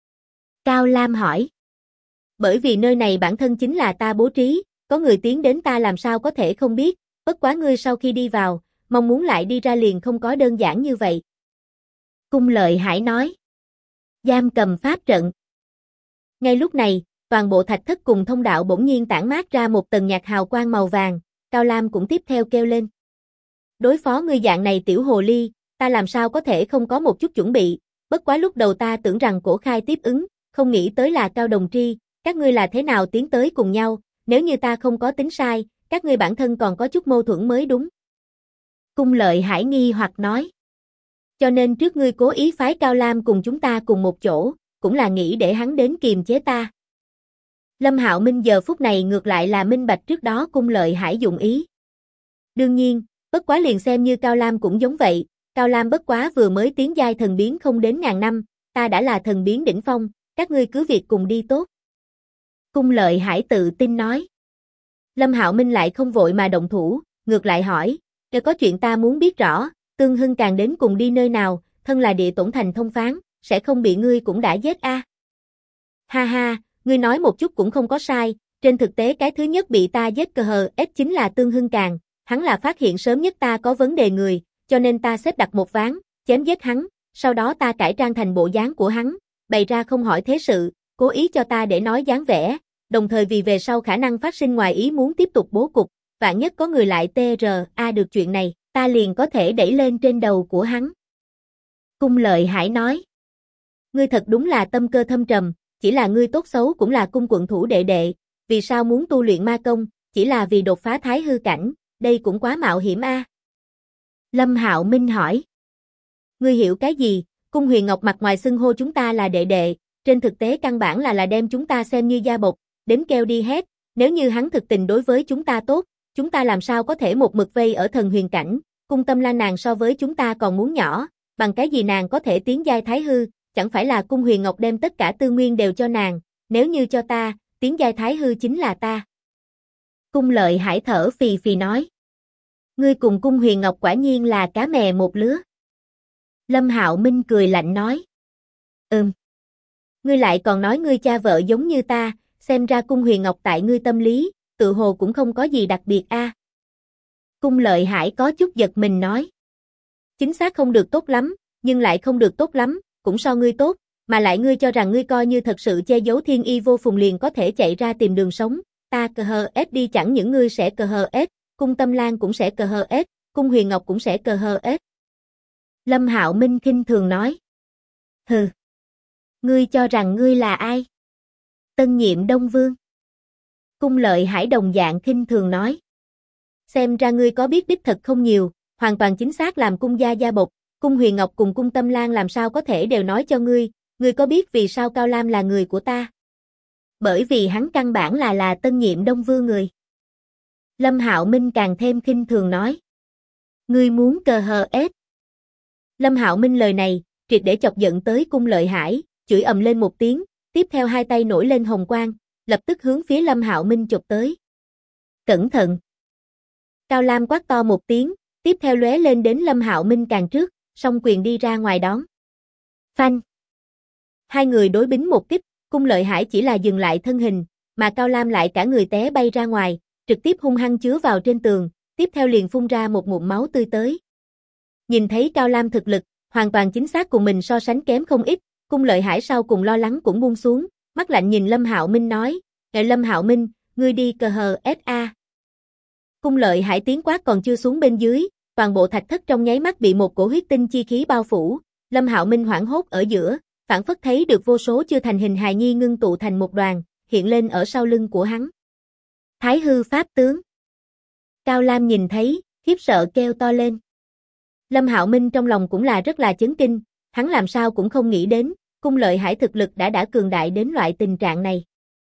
Cao Lam hỏi. Bởi vì nơi này bản thân chính là ta bố trí, có người tiến đến ta làm sao có thể không biết, bất quá ngươi sau khi đi vào, mong muốn lại đi ra liền không có đơn giản như vậy. Cung Lợi Hải nói. Giam cầm pháp trận. Ngay lúc này, toàn bộ thạch thất cùng thông đạo bỗng nhiên tản mát ra một tầng nhạt hào quang màu vàng, Cao Lam cũng tiếp theo kêu lên. Đối phó ngươi dạng này tiểu hồ ly, ta làm sao có thể không có một chút chuẩn bị, bất quá lúc đầu ta tưởng rằng Cổ Khai tiếp ứng, không nghĩ tới là Cao Đồng Tri, các ngươi là thế nào tiến tới cùng nhau, nếu như ta không có tính sai, các ngươi bản thân còn có chút mâu thuẫn mới đúng. Cung Lợi Hải nghi hoặc nói. Cho nên trước ngươi cố ý phái Cao Lam cùng chúng ta cùng một chỗ, cũng là nghĩ để hắn đến kiềm chế ta. Lâm Hạo Minh giờ phút này ngược lại là minh bạch trước đó Cung Lợi Hải dụng ý. Đương nhiên, bất quá liền xem như Cao Lam cũng giống vậy, Cao Lam bất quá vừa mới tiến giai thần biến không đến ngàn năm, ta đã là thần biến đỉnh phong, các ngươi cứ việc cùng đi tốt. Cung Lợi Hải tự tin nói. Lâm Hạo Minh lại không vội mà động thủ, ngược lại hỏi, nếu có chuyện ta muốn biết rõ, Tương Hưng càng đến cùng đi nơi nào, thân là địa tổn thành thông phán, sẽ không bị ngươi cũng đã giết a? Ha ha, ngươi nói một chút cũng không có sai, trên thực tế cái thứ nhất bị ta giết chính là Tương Hưng càng, hắn là phát hiện sớm nhất ta có vấn đề người, cho nên ta xếp đặt một ván, chém giết hắn, sau đó ta cải trang thành bộ dáng của hắn, bày ra không hỏi thế sự, cố ý cho ta để nói dáng vẻ, đồng thời vì về sau khả năng phát sinh ngoài ý muốn tiếp tục bố cục, vạn nhất có người lại được chuyện này, ta liền có thể đẩy lên trên đầu của hắn. Cung Lợi Hải nói. Ngươi thật đúng là tâm cơ thâm trầm, chỉ là ngươi tốt xấu cũng là cung quận thủ đệ đệ, vì sao muốn tu luyện ma công, chỉ là vì đột phá thái hư cảnh, đây cũng quá mạo hiểm a. Lâm Hạo Minh hỏi. Ngươi hiểu cái gì, Cung Huyền Ngọc mặt ngoài xưng hô chúng ta là đệ đệ, trên thực tế căn bản là đem chúng ta xem như gia bộc, đến kêu đi hết, nếu như hắn thực tình đối với chúng ta tốt, chúng ta làm sao có thể một mực vây ở thần huyền cảnh, Cung Tâm Lan nàng so với chúng ta còn muốn nhỏ, bằng cái gì nàng có thể tiến giai thái hư, chẳng phải là Cung Huyền Ngọc đem tất cả tư nguyên đều cho nàng, nếu như cho ta, tiến giai thái hư chính là ta. Cung Lợi Hải thở phì phì nói. Ngươi cùng Cung Huyền Ngọc quả nhiên là cá mè một lứa. Lâm Hạo Minh cười lạnh nói. Ngươi lại còn nói ngươi cha vợ giống như ta, xem ra Cung Huyền Ngọc tại ngươi tâm lý, tự hồ cũng không có gì đặc biệt a. Cung Lợi Hải có chút giật mình nói. Chính xác không được tốt lắm, nhưng lại không được tốt lắm, cũng so ngươi tốt, mà lại ngươi cho rằng ngươi coi như thật sự che giấu thiên y vô phùng liền có thể chạy ra tìm đường sống, ta đi chẳng những ngươi sẽ Cung Tâm Lan cũng sẽ Cung Huyền Ngọc cũng sẽ Lâm Hạo Minh khinh thường nói. Hừ. Ngươi cho rằng ngươi là ai? Tân nhiệm Đông Vương. Cung Lợi Hải đồng dạng khinh thường nói. Xem ra ngươi có biết đích thật không nhiều, hoàn toàn chính xác làm cung gia gia bộc, Cung Huyền Ngọc cùng Cung Tâm Lan làm sao có thể đều nói cho ngươi có biết vì sao Cao Lam là người của ta? Bởi vì hắn căn bản là tân nhiệm Đông Vương người. Lâm Hạo Minh càng thêm khinh thường nói. Ngươi muốn Lâm Hạo Minh lời này, triệt để chọc giận tới Cung Lợi Hải, chửi ầm lên một tiếng, tiếp theo hai tay nổi lên hồng quang, lập tức hướng phía Lâm Hạo Minh chụp tới. Cẩn thận! Cao Lam quát to một tiếng, tiếp theo lóe lên đến Lâm Hạo Minh càng trước, song quyền đi ra ngoài đón. Phanh! Hai người đối bính một kích, Cung Lợi Hải chỉ là dừng lại thân hình, mà Cao Lam lại cả người té bay ra ngoài, trực tiếp hung hăng chứa vào trên tường, tiếp theo liền phun ra một ngụm máu tươi tới. Nhìn thấy Cao Lam thực lực, hoàn toàn chính xác cùng mình so sánh kém không ít, Cung Lợi Hải sau cùng lo lắng cũng buông xuống, mắt lạnh nhìn Lâm Hạo Minh nói, Lâm Hạo Minh, ngươi đi SA. Cung Lợi Hải tiếng quát còn chưa xuống bên dưới, toàn bộ thạch thất trong nháy mắt bị một cổ huyết tinh chi khí bao phủ, Lâm Hạo Minh hoảng hốt ở giữa, phảng phất thấy được vô số chưa thành hình hài nhi ngưng tụ thành một đoàn, hiện lên ở sau lưng của hắn. Thái hư pháp tướng. Cao Lam nhìn thấy, khiếp sợ kêu to lên. Lâm Hạo Minh trong lòng cũng là rất là chấn kinh, hắn làm sao cũng không nghĩ đến, Cung Lợi Hải thực lực đã cường đại đến loại tình trạng này.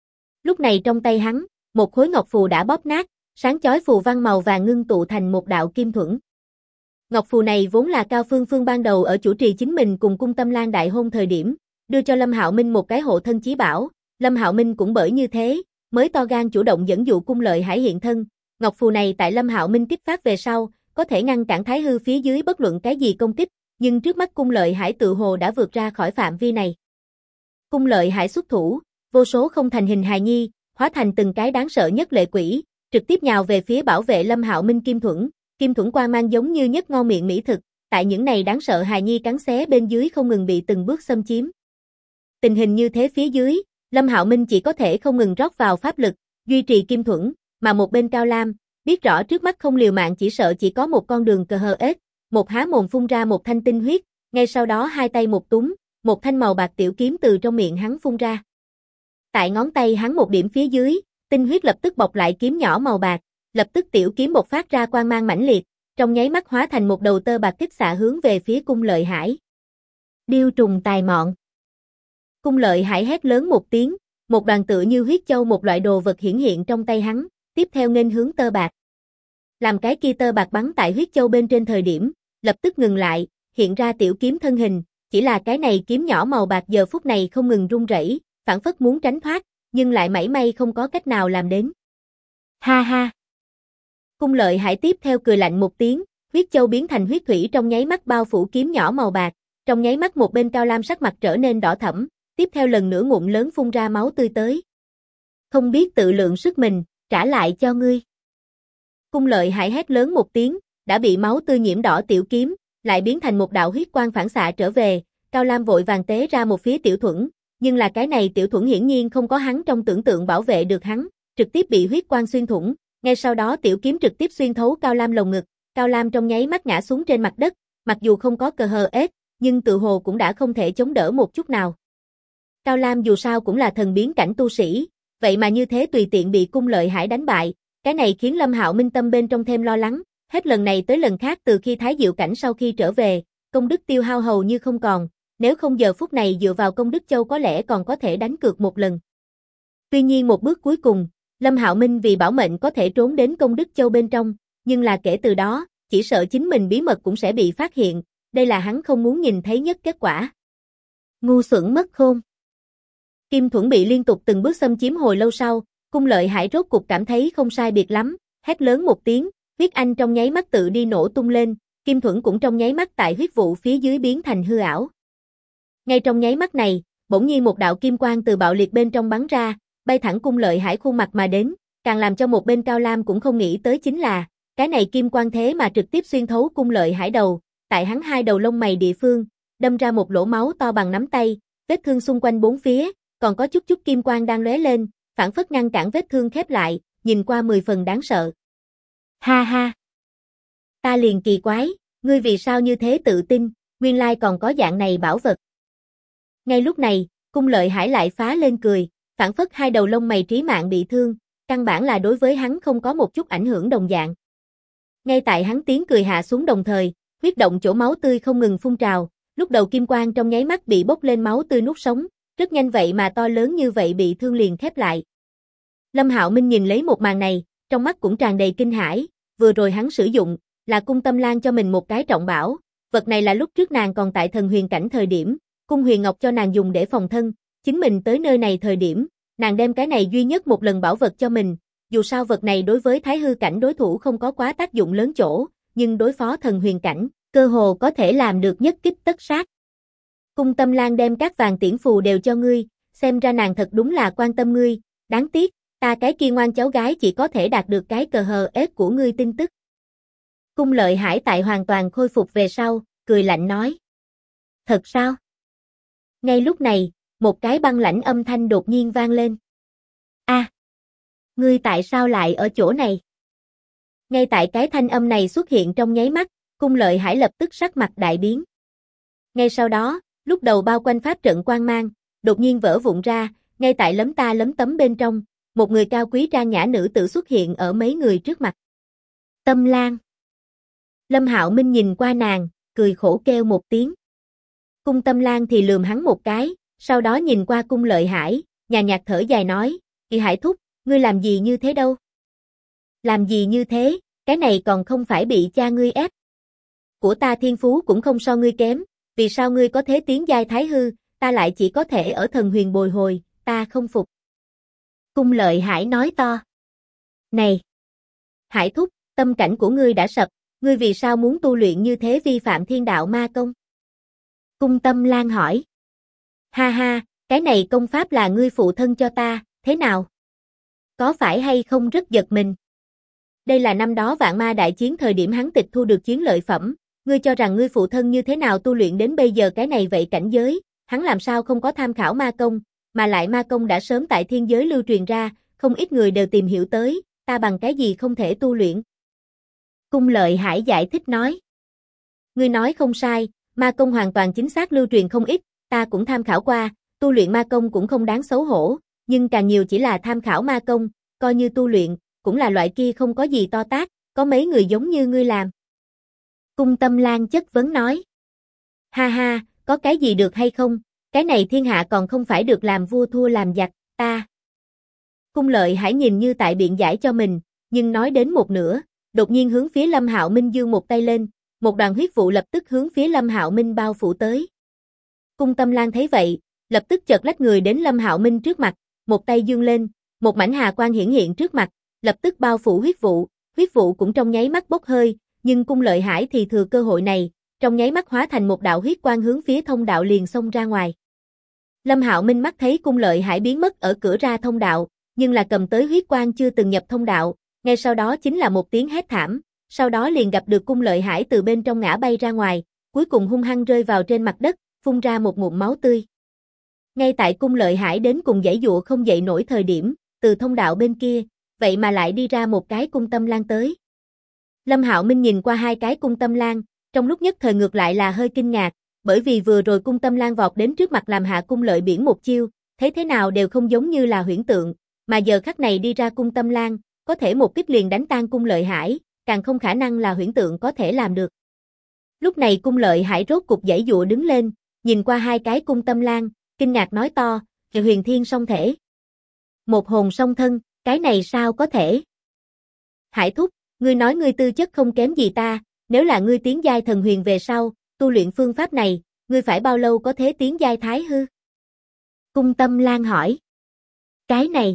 Lúc này trong tay hắn, một khối ngọc phù đã bóp nát, sáng chói phù văn màu vàng ngưng tụ thành một đạo kim thuẫn. Ngọc phù này vốn là Cao Phương Phương ban đầu ở chủ trì chính mình cùng Cung Tâm Lan đại hôn thời điểm, đưa cho Lâm Hạo Minh một cái hộ thân chí bảo, Lâm Hạo Minh cũng bởi như thế, mới to gan chủ động dẫn dụ Cung Lợi Hải hiện thân. Ngọc phù này tại Lâm Hạo Minh kích phát về sau, có thể ngăn cản Thái hư phía dưới bất luận cái gì công kích, nhưng trước mắt Cung Lợi Hải tự hồ đã vượt ra khỏi phạm vi này. Cung Lợi Hải xuất thủ, vô số không thành hình hài nhi, hóa thành từng cái đáng sợ nhất lệ quỷ, trực tiếp nhào về phía bảo vệ Lâm Hạo Minh kim thuẫn quang mang giống như nhất ngon miệng mỹ thực, tại những này đáng sợ hài nhi cắn xé bên dưới không ngừng bị từng bước xâm chiếm. Tình hình như thế phía dưới, Lâm Hạo Minh chỉ có thể không ngừng rót vào pháp lực, duy trì kim thuẫn, mà một bên Cao Lam, biết rõ trước mắt không liều mạng chỉ sợ chỉ có một con đường cờ hờ ếch, một há mồm phun ra một thanh tinh huyết, ngay sau đó hai tay một túm, một thanh màu bạc tiểu kiếm từ trong miệng hắn phun ra. Tại ngón tay hắn một điểm phía dưới, tinh huyết lập tức bọc lại kiếm nhỏ màu bạc, lập tức tiểu kiếm bộc phát ra quang mang mãnh liệt, trong nháy mắt hóa thành một đầu tơ bạc kích xạ hướng về phía Cung Lợi Hải. Điêu trùng tài mọn. Cung Lợi Hải hét lớn một tiếng, một đoàn tựa như huyết châu một loại đồ vật hiển hiện trong tay hắn, tiếp theo nghênh hướng tơ bạc. Làm cái kia tơ bạc bắn tại huyết châu bên trên thời điểm, lập tức ngừng lại, hiện ra tiểu kiếm thân hình, chỉ là cái này kiếm nhỏ màu bạc giờ phút này không ngừng rung rẩy, phảng phất muốn tránh thoát, nhưng lại mảy may không có cách nào làm đến. Ha ha. Cung Lợi Hải tiếp theo cười lạnh một tiếng, huyết châu biến thành huyết thủy trong nháy mắt bao phủ kiếm nhỏ màu bạc, trong nháy mắt một bên Cao Lam sắc mặt trở nên đỏ thẫm, tiếp theo lần nữa ngụm lớn phun ra máu tươi tới. Không biết tự lượng sức mình, trả lại cho ngươi. Cung Lợi Hải hét lớn một tiếng, đã bị máu tươi nhiễm đỏ tiểu kiếm, lại biến thành một đạo huyết quang phản xạ trở về, Cao Lam vội vàng tế ra một phía tiểu thuẫn, nhưng là cái này tiểu thuẫn hiển nhiên không có hắn trong tưởng tượng bảo vệ được hắn, trực tiếp bị huyết quang xuyên thủng, ngay sau đó tiểu kiếm trực tiếp xuyên thấu Cao Lam lồng ngực, Cao Lam trong nháy mắt ngã xuống trên mặt đất, mặc dù không có cờ hờ ếch, nhưng tự hồ cũng đã không thể chống đỡ một chút nào. Cao Lam dù sao cũng là thần biến cảnh tu sĩ, vậy mà như thế tùy tiện bị Cung Lợi Hải đánh bại, cái này khiến Lâm Hạo Minh tâm bên trong thêm lo lắng, hết lần này tới lần khác từ khi Thái Diệu cảnh sau khi trở về, công đức tiêu hao hầu như không còn, nếu không giờ phút này dựa vào công đức châu có lẽ còn có thể đánh cược một lần. Tuy nhiên một bước cuối cùng, Lâm Hạo Minh vì bảo mệnh có thể trốn đến công đức châu bên trong, nhưng là kể từ đó, chỉ sợ chính mình bí mật cũng sẽ bị phát hiện, đây là hắn không muốn nhìn thấy nhất kết quả. Ngu xuẩn mất khôn. Kim thuẫn bị liên tục từng bước xâm chiếm hồi lâu sau, Cung Lợi Hải rốt cục cảm thấy không sai biệt lắm, hét lớn một tiếng, huyết anh trong nháy mắt tự đi nổ tung lên, kim thuẫn cũng trong nháy mắt tại huyết vụ phía dưới biến thành hư ảo. Ngay trong nháy mắt này, bỗng nhiên một đạo kim quang từ bạo liệt bên trong bắn ra, bay thẳng Cung Lợi Hải khuôn mặt mà đến, càng làm cho một bên Cao Lam cũng không nghĩ tới chính là, cái này kim quang thế mà trực tiếp xuyên thấu Cung Lợi Hải đầu, tại hắn hai đầu lông mày địa phương, đâm ra một lỗ máu to bằng nắm tay, vết thương xung quanh bốn phía, còn có chút chút kim quang đang lóe lên, phản phất ngăn cản vết thương khép lại, nhìn qua 10 phần đáng sợ. Ha ha. Ta liền kỳ quái, ngươi vì sao như thế tự tin, nguyên lai còn có dạng này bảo vật. Ngay lúc này, Cung Lợi Hải lại phá lên cười, phản phất hai đầu lông mày trí mạng bị thương, căn bản là đối với hắn không có một chút ảnh hưởng đồng dạng. Ngay tại hắn tiếng cười hạ xuống đồng thời, huyết động chỗ máu tươi không ngừng phun trào, lúc đầu kim quang trong nháy mắt bị bốc lên máu tươi nuốt sống, rất nhanh vậy mà to lớn như vậy bị thương liền khép lại. Lâm Hạo Minh nhìn lấy một màn này, trong mắt cũng tràn đầy kinh hãi, vừa rồi hắn sử dụng, là Cung Tâm Lan cho mình một cái trọng bảo, vật này là lúc trước nàng còn tại thần huyền cảnh thời điểm, Cung Huyền Ngọc cho nàng dùng để phòng thân, chính mình tới nơi này thời điểm, nàng đem cái này duy nhất một lần bảo vật cho mình, dù sao vật này đối với Thái hư cảnh đối thủ không có quá tác dụng lớn chỗ, nhưng đối phó thần huyền cảnh, cơ hồ có thể làm được nhất kích tất sát. Cung Tâm Lan đem các vàng tiễn phù đều cho ngươi, xem ra nàng thật đúng là quan tâm ngươi, đáng tiếc, ta cái kia ngoan cháu gái chỉ có thể đạt được cái cờ hờ ếch của ngươi tin tức. Cung Lợi Hải tại hoàn toàn khôi phục về sau, cười lạnh nói. Thật sao? Ngay lúc này, một cái băng lãnh âm thanh đột nhiên vang lên. A, ngươi tại sao lại ở chỗ này? Ngay tại cái thanh âm này xuất hiện trong nháy mắt, Cung Lợi Hải lập tức sắc mặt đại biến. Ngay sau đó, lúc đầu bao quanh pháp trận quang mang, đột nhiên vỡ vụn ra, ngay tại lấm ta lấm tấm bên trong, một người cao quý trang nhã nữ tử xuất hiện ở mấy người trước mặt. Tâm Lan. Lâm Hạo Minh nhìn qua nàng, cười khổ kêu một tiếng. Cung Tâm Lan thì lườm hắn một cái, sau đó nhìn qua Cung Lợi Hải, nhàn nhạt thở dài nói, Kỳ Hải thúc, ngươi làm gì như thế đâu? Làm gì như thế, cái này còn không phải bị cha ngươi ép. Của ta thiên phú cũng không so ngươi kém, vì sao ngươi có thế tiến giai thái hư, ta lại chỉ có thể ở thần huyền bồi hồi, ta không phục. Cung Lợi Hải nói to. Này! Hải thúc, tâm cảnh của ngươi đã sập, ngươi vì sao muốn tu luyện như thế vi phạm thiên đạo ma công? Cung Tâm Lan hỏi. Ha ha, cái này công pháp là ngươi phụ thân cho ta, thế nào? Có phải hay không rất giật mình? Đây là năm đó vạn ma đại chiến thời điểm hắn tịch thu được chiến lợi phẩm, ngươi cho rằng ngươi phụ thân như thế nào tu luyện đến bây giờ cái này vậy cảnh giới, hắn làm sao không có tham khảo ma công, mà lại ma công đã sớm tại thiên giới lưu truyền ra, không ít người đều tìm hiểu tới, ta bằng cái gì không thể tu luyện? Cung Lợi Hải giải thích nói. Ngươi nói không sai, ma công hoàn toàn chính xác lưu truyền không ít, ta cũng tham khảo qua, tu luyện ma công cũng không đáng xấu hổ, nhưng càng nhiều chỉ là tham khảo ma công, coi như tu luyện, cũng là loại kia không có gì to tát, có mấy người giống như ngươi làm. Cung Tâm Lan chất vấn nói. Ha ha, có cái gì được hay không, cái này thiên hạ còn không phải được làm vua thua làm giặc, ta. Cung Lợi Hải nhìn như tại biện giải cho mình, nhưng nói đến một nửa, đột nhiên hướng phía Lâm Hạo Minh giương một tay lên, một đoàn huyết vụ lập tức hướng phía Lâm Hạo Minh bao phủ tới. Cung Tâm Lan thấy vậy, lập tức chợt lách người đến Lâm Hạo Minh trước mặt, một tay giương lên, một mảnh hà quang hiển hiện trước mặt, lập tức bao phủ huyết vụ cũng trong nháy mắt bốc hơi, nhưng Cung Lợi Hải thì thừa cơ hội này, trong nháy mắt hóa thành một đạo huyết quang hướng phía thông đạo liền xông ra ngoài. Lâm Hạo Minh mắt thấy Cung Lợi Hải biến mất ở cửa ra thông đạo, nhưng là cầm tới huyết quang chưa từng nhập thông đạo, ngay sau đó chính là một tiếng hét thảm, sau đó liền gặp được Cung Lợi Hải từ bên trong ngã bay ra ngoài, cuối cùng hung hăng rơi vào trên mặt đất, phun ra một ngụm máu tươi. Ngay tại Cung Lợi Hải đến cùng giãy giụa không dậy nổi thời điểm, từ thông đạo bên kia, vậy mà lại đi ra một cái Cung Tâm Lan tới. Lâm Hạo Minh nhìn qua hai cái Cung Tâm Lan, trong lúc nhất thời ngược lại là hơi kinh ngạc, bởi vì vừa rồi Cung Tâm Lan vọt đến trước mặt làm hạ Cung Lợi Biển một chiêu, thấy thế nào đều không giống như là huyễn tượng, mà giờ khắc này đi ra Cung Tâm Lan, có thể một kích liền đánh tan Cung Lợi Hải, càng không khả năng là huyễn tượng có thể làm được. Lúc này Cung Lợi Hải rốt cục giãy giụa đứng lên, nhìn qua hai cái Cung Tâm Lan, kinh ngạc nói to, Huyền Thiên song thể. Một hồn song thân, cái này sao có thể? Hải thúc, ngươi nói ngươi tư chất không kém gì ta, nếu là ngươi tiến giai thần huyền về sau, tu luyện phương pháp này, ngươi phải bao lâu có thể tiến giai thái hư? Cung Tâm Lan hỏi. Cái này,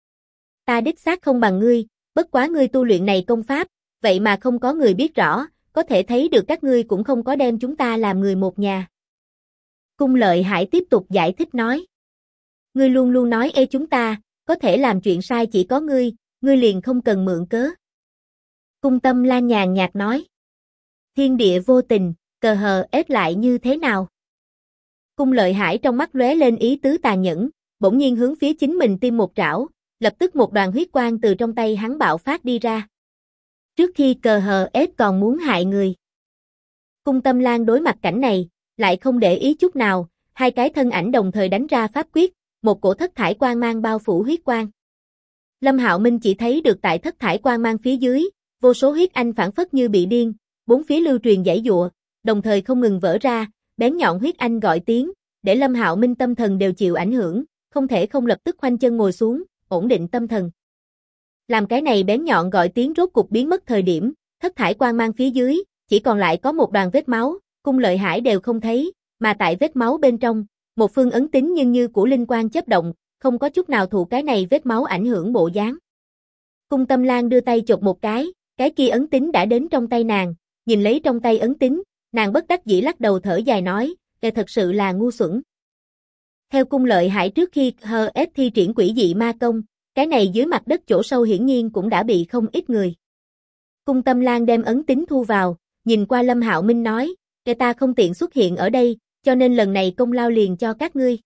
ta đích xác không bằng ngươi, bất quá ngươi tu luyện này công pháp, vậy mà không có người biết rõ, có thể thấy được các ngươi cũng không có đem chúng ta làm người một nhà. Cung Lợi Hải tiếp tục giải thích nói. Ngươi luôn luôn nói chúng ta, có thể làm chuyện sai chỉ có ngươi liền không cần mượn cớ. Cung Tâm Lan nhàn nhạt nói. Thiên địa vô tình, cờ hờ ết lại như thế nào? Cung Lợi Hải trong mắt lóe lên ý tứ tàn nhẫn, bỗng nhiên hướng phía chính mình tim một trảo, lập tức một đoàn huyết quang từ trong tay hắn bạo phát đi ra. Trước khi cờ hờ ết còn muốn hại người. Cung Tâm Lan đối mặt cảnh này, lại không để ý chút nào, hai cái thân ảnh đồng thời đánh ra pháp quyết, một cổ thất thải quang mang bao phủ huyết quang. Lâm Hạo Minh chỉ thấy được tại thất thải quang mang phía dưới, vô số huyết anh phản phất như bị điên, bốn phía lưu truyền giãy giụa, đồng thời không ngừng vỡ ra, bén nhọn huyết anh gọi tiếng, để Lâm Hạo Minh tâm thần đều chịu ảnh hưởng, không thể không lập tức khoanh chân ngồi xuống, ổn định tâm thần. Làm cái này bén nhọn gọi tiếng rốt cục biến mất thời điểm, thất thải quang mang phía dưới, chỉ còn lại có một đoàn vết máu, Cung Lợi Hải đều không thấy, mà tại vết máu bên trong, một phương ấn tín nhưng như của linh quang chớp động, không có chút nào thụ cái này vết máu ảnh hưởng bộ dáng. Cung Tâm Lan đưa tay chộp một cái kia ấn tín đã đến trong tay nàng, nhìn lấy trong tay ấn tín, nàng bất đắc dĩ lắc đầu thở dài nói, "Kẻ thật sự là ngu xuẩn." Theo Cung Lợi Hải trước khi HS thi triển quỷ dị ma công, cái này dưới mặt đất chỗ sâu hiển nhiên cũng đã bị không ít người. Cung Tâm Lan đem ấn tín thu vào, nhìn qua Lâm Hạo Minh nói, "Kẻ ta không tiện xuất hiện ở đây, cho nên lần này công lao liền cho các ngươi."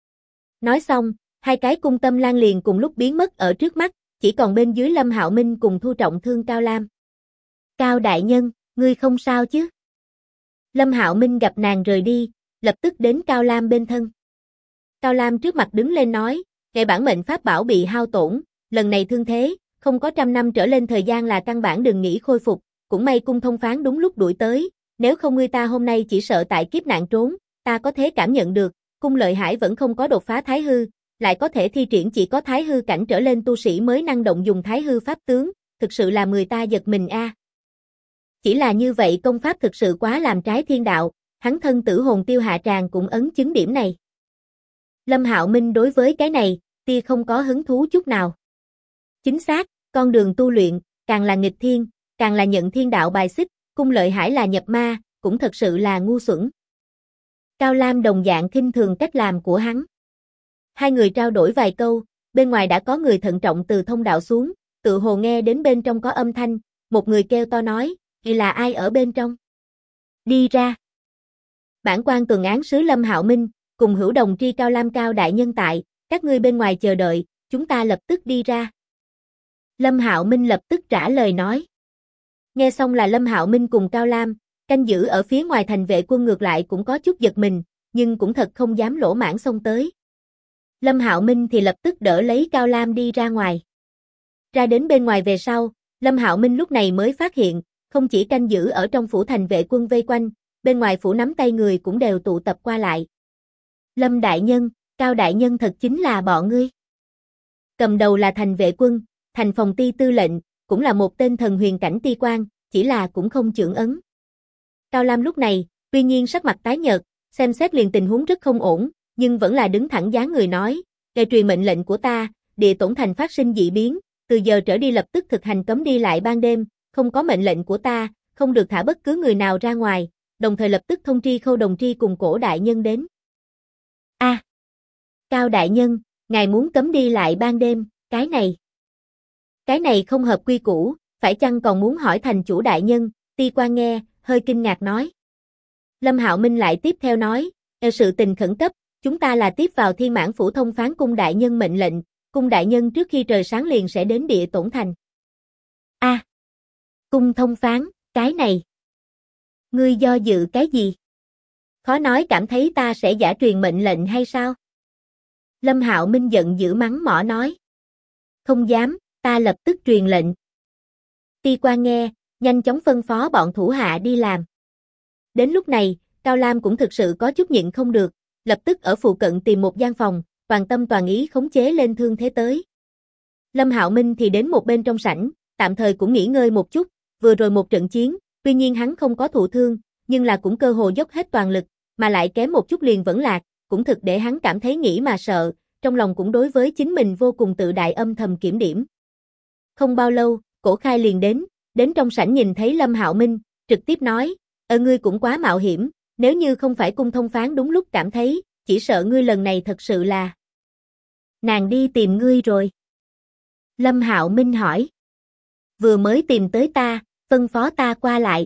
Nói xong, hai cái Cung Tâm Lan liền cùng lúc biến mất ở trước mắt, chỉ còn bên dưới Lâm Hạo Minh cùng Thu Trọng Thương Cao Lam. "Cao đại nhân, ngươi không sao chứ?" Lâm Hạo Minh gặp nàng rời đi, lập tức đến Cao Lam bên thân. Cao Lam trước mặt đứng lên nói, ngày bản mệnh pháp bảo bị hao tổn, lần này thương thế, không có 100 năm trở lên thời gian là căn bản đừng nghĩ khôi phục, cũng may cung thông phán đúng lúc đuổi tới, nếu không ngươi ta hôm nay chỉ sợ tại kiếp nạn trốn, ta có thể cảm nhận được, cung lợi hải vẫn không có đột phá thái hư, lại có thể thi triển chỉ có thái hư cảnh trở lên tu sĩ mới năng động dùng thái hư pháp tướng, thực sự là người ta giật mình a. Chỉ là như vậy công pháp thực sự quá làm trái thiên đạo, hắn thân tử hồn tiêu hạ tràng cũng ấn chứng điểm này. Lâm Hạo Minh đối với cái này, tia không có hứng thú chút nào. Chính xác, con đường tu luyện, càng là nghịch thiên, càng là nhận thiên đạo bài xích, cung lợi hải là nhập ma, cũng thật sự là ngu xuẩn. Cao Lam đồng dạng khinh thường cách làm của hắn. Hai người trao đổi vài câu, bên ngoài đã có người thận trọng từ thông đạo xuống, tự hồ nghe đến bên trong có âm thanh, một người kêu to nói, "Thì là ai ở bên trong? Đi ra." Bản quan tuần án sứ Lâm Hạo Minh, cùng hữu đồng tri Cao Lam Cao đại nhân tại, các ngươi bên ngoài chờ đợi, chúng ta lập tức đi ra. Lâm Hạo Minh lập tức trả lời nói. Nghe xong là Lâm Hạo Minh cùng Cao Lam, canh giữ ở phía ngoài thành vệ quân ngược lại cũng có chút giật mình, nhưng cũng thật không dám lỗ mãng xông tới. Lâm Hạo Minh thì lập tức đỡ lấy Cao Lam đi ra ngoài. Ra đến bên ngoài về sau, Lâm Hạo Minh lúc này mới phát hiện, không chỉ canh giữ ở trong phủ thành vệ quân vây quanh, bên ngoài phủ nắm tay người cũng đều tụ tập qua lại. Lâm đại nhân, Cao đại nhân thật chính là bọn ngươi. Cầm đầu là thành vệ quân, thành phòng ti tư lệnh, cũng là một tên thần huyền cảnh ti quan, chỉ là cũng không chưởng ấn. Cao Lam lúc này, tuy nhiên sắc mặt tái nhợt, xem xét liền tình huống rất không ổn, nhưng vẫn là đứng thẳng dáng người nói, nghe truyền mệnh lệnh của ta, địa tổn thành phát sinh dị biến, từ giờ trở đi lập tức thực hành cấm đi lại ban đêm, không có mệnh lệnh của ta, không được thả bất cứ người nào ra ngoài, đồng thời lập tức thông tri Khâu đồng tri cùng Cổ đại nhân đến. A, Cao đại nhân, ngài muốn cấm đi lại ban đêm, cái này không hợp quy củ, phải chăng còn muốn hỏi thành chủ đại nhân, ti quan nghe, hơi kinh ngạc nói. Lâm Hạo Minh lại tiếp theo nói, sự tình khẩn cấp, chúng ta là tiếp vào Thiên Mãn phủ thông phán cung đại nhân mệnh lệnh, cung đại nhân trước khi trời sáng liền sẽ đến địa tổn thành. A, cung thông phán, cái này. Ngươi do dự cái gì? Khó nói cảm thấy ta sẽ giả truyền mệnh lệnh hay sao? Lâm Hạo Minh giận dữ mắng mỏ nói. Không dám, ta lập tức truyền lệnh. Ti quan nghe, nhanh chóng phân phó bọn thủ hạ đi làm. Đến lúc này, Cao Lam cũng thực sự có chút nhịn không được, lập tức ở phụ cận tìm một gian phòng, toàn tâm toàn ý khống chế lên thương thế tới. Lâm Hạo Minh thì đến một bên trong sảnh, tạm thời cũng nghỉ ngơi một chút, vừa rồi một trận chiến, tuy nhiên hắn không có thụ thương, nhưng là cũng cơ hồ dốc hết toàn lực, mà lại kém một chút liền vẫn lạc, cũng thực để hắn cảm thấy nghĩ mà sợ, trong lòng cũng đối với chính mình vô cùng tự đại âm thầm kiểm điểm. Không bao lâu, Cổ Khai liền đến trong sảnh nhìn thấy Lâm Hạo Minh, trực tiếp nói, ngươi cũng quá mạo hiểm, nếu như không phải cung thông phán đúng lúc cảm thấy, chỉ sợ ngươi lần này thật sự là. Nàng đi tìm ngươi rồi. Lâm Hạo Minh hỏi. Vừa mới tìm tới ta, phân phó ta qua lại.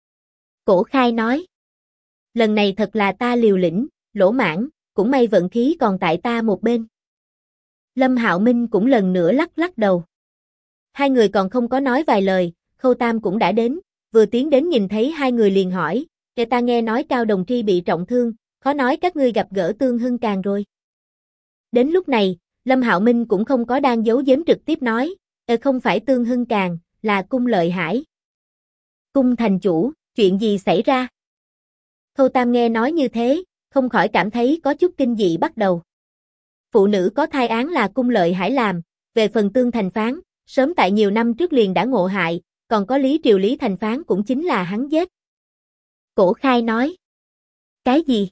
Cổ Khai nói. Lần này thật là ta liều lĩnh, lỗ mãng, cũng may vận khí còn tại ta một bên. Lâm Hạo Minh cũng lần nữa lắc đầu. Hai người còn không có nói vài lời, Khâu Tam cũng đã đến, vừa tiến đến nhìn thấy hai người liền hỏi, "Kẻ ta nghe nói Cao đồng tri bị trọng thương, khó nói các ngươi gặp gỡ Tương Hưng Càng rồi." Đến lúc này, Lâm Hạo Minh cũng không có đang giấu giếm trực tiếp nói, không phải Tương Hưng Càng, là cung lợi hải." Cung thành chủ, chuyện gì xảy ra? Khâu Tam nghe nói như thế, không khỏi cảm thấy có chút kinh dị bắt đầu. Phụ nữ có thai án là cung lợi hải làm, về phần Tương thành phán, sớm tại nhiều năm trước liền đã ngộ hại, còn có Lý Triều Lý thành phán cũng chính là hắn giết. Cổ Khai nói. Cái gì?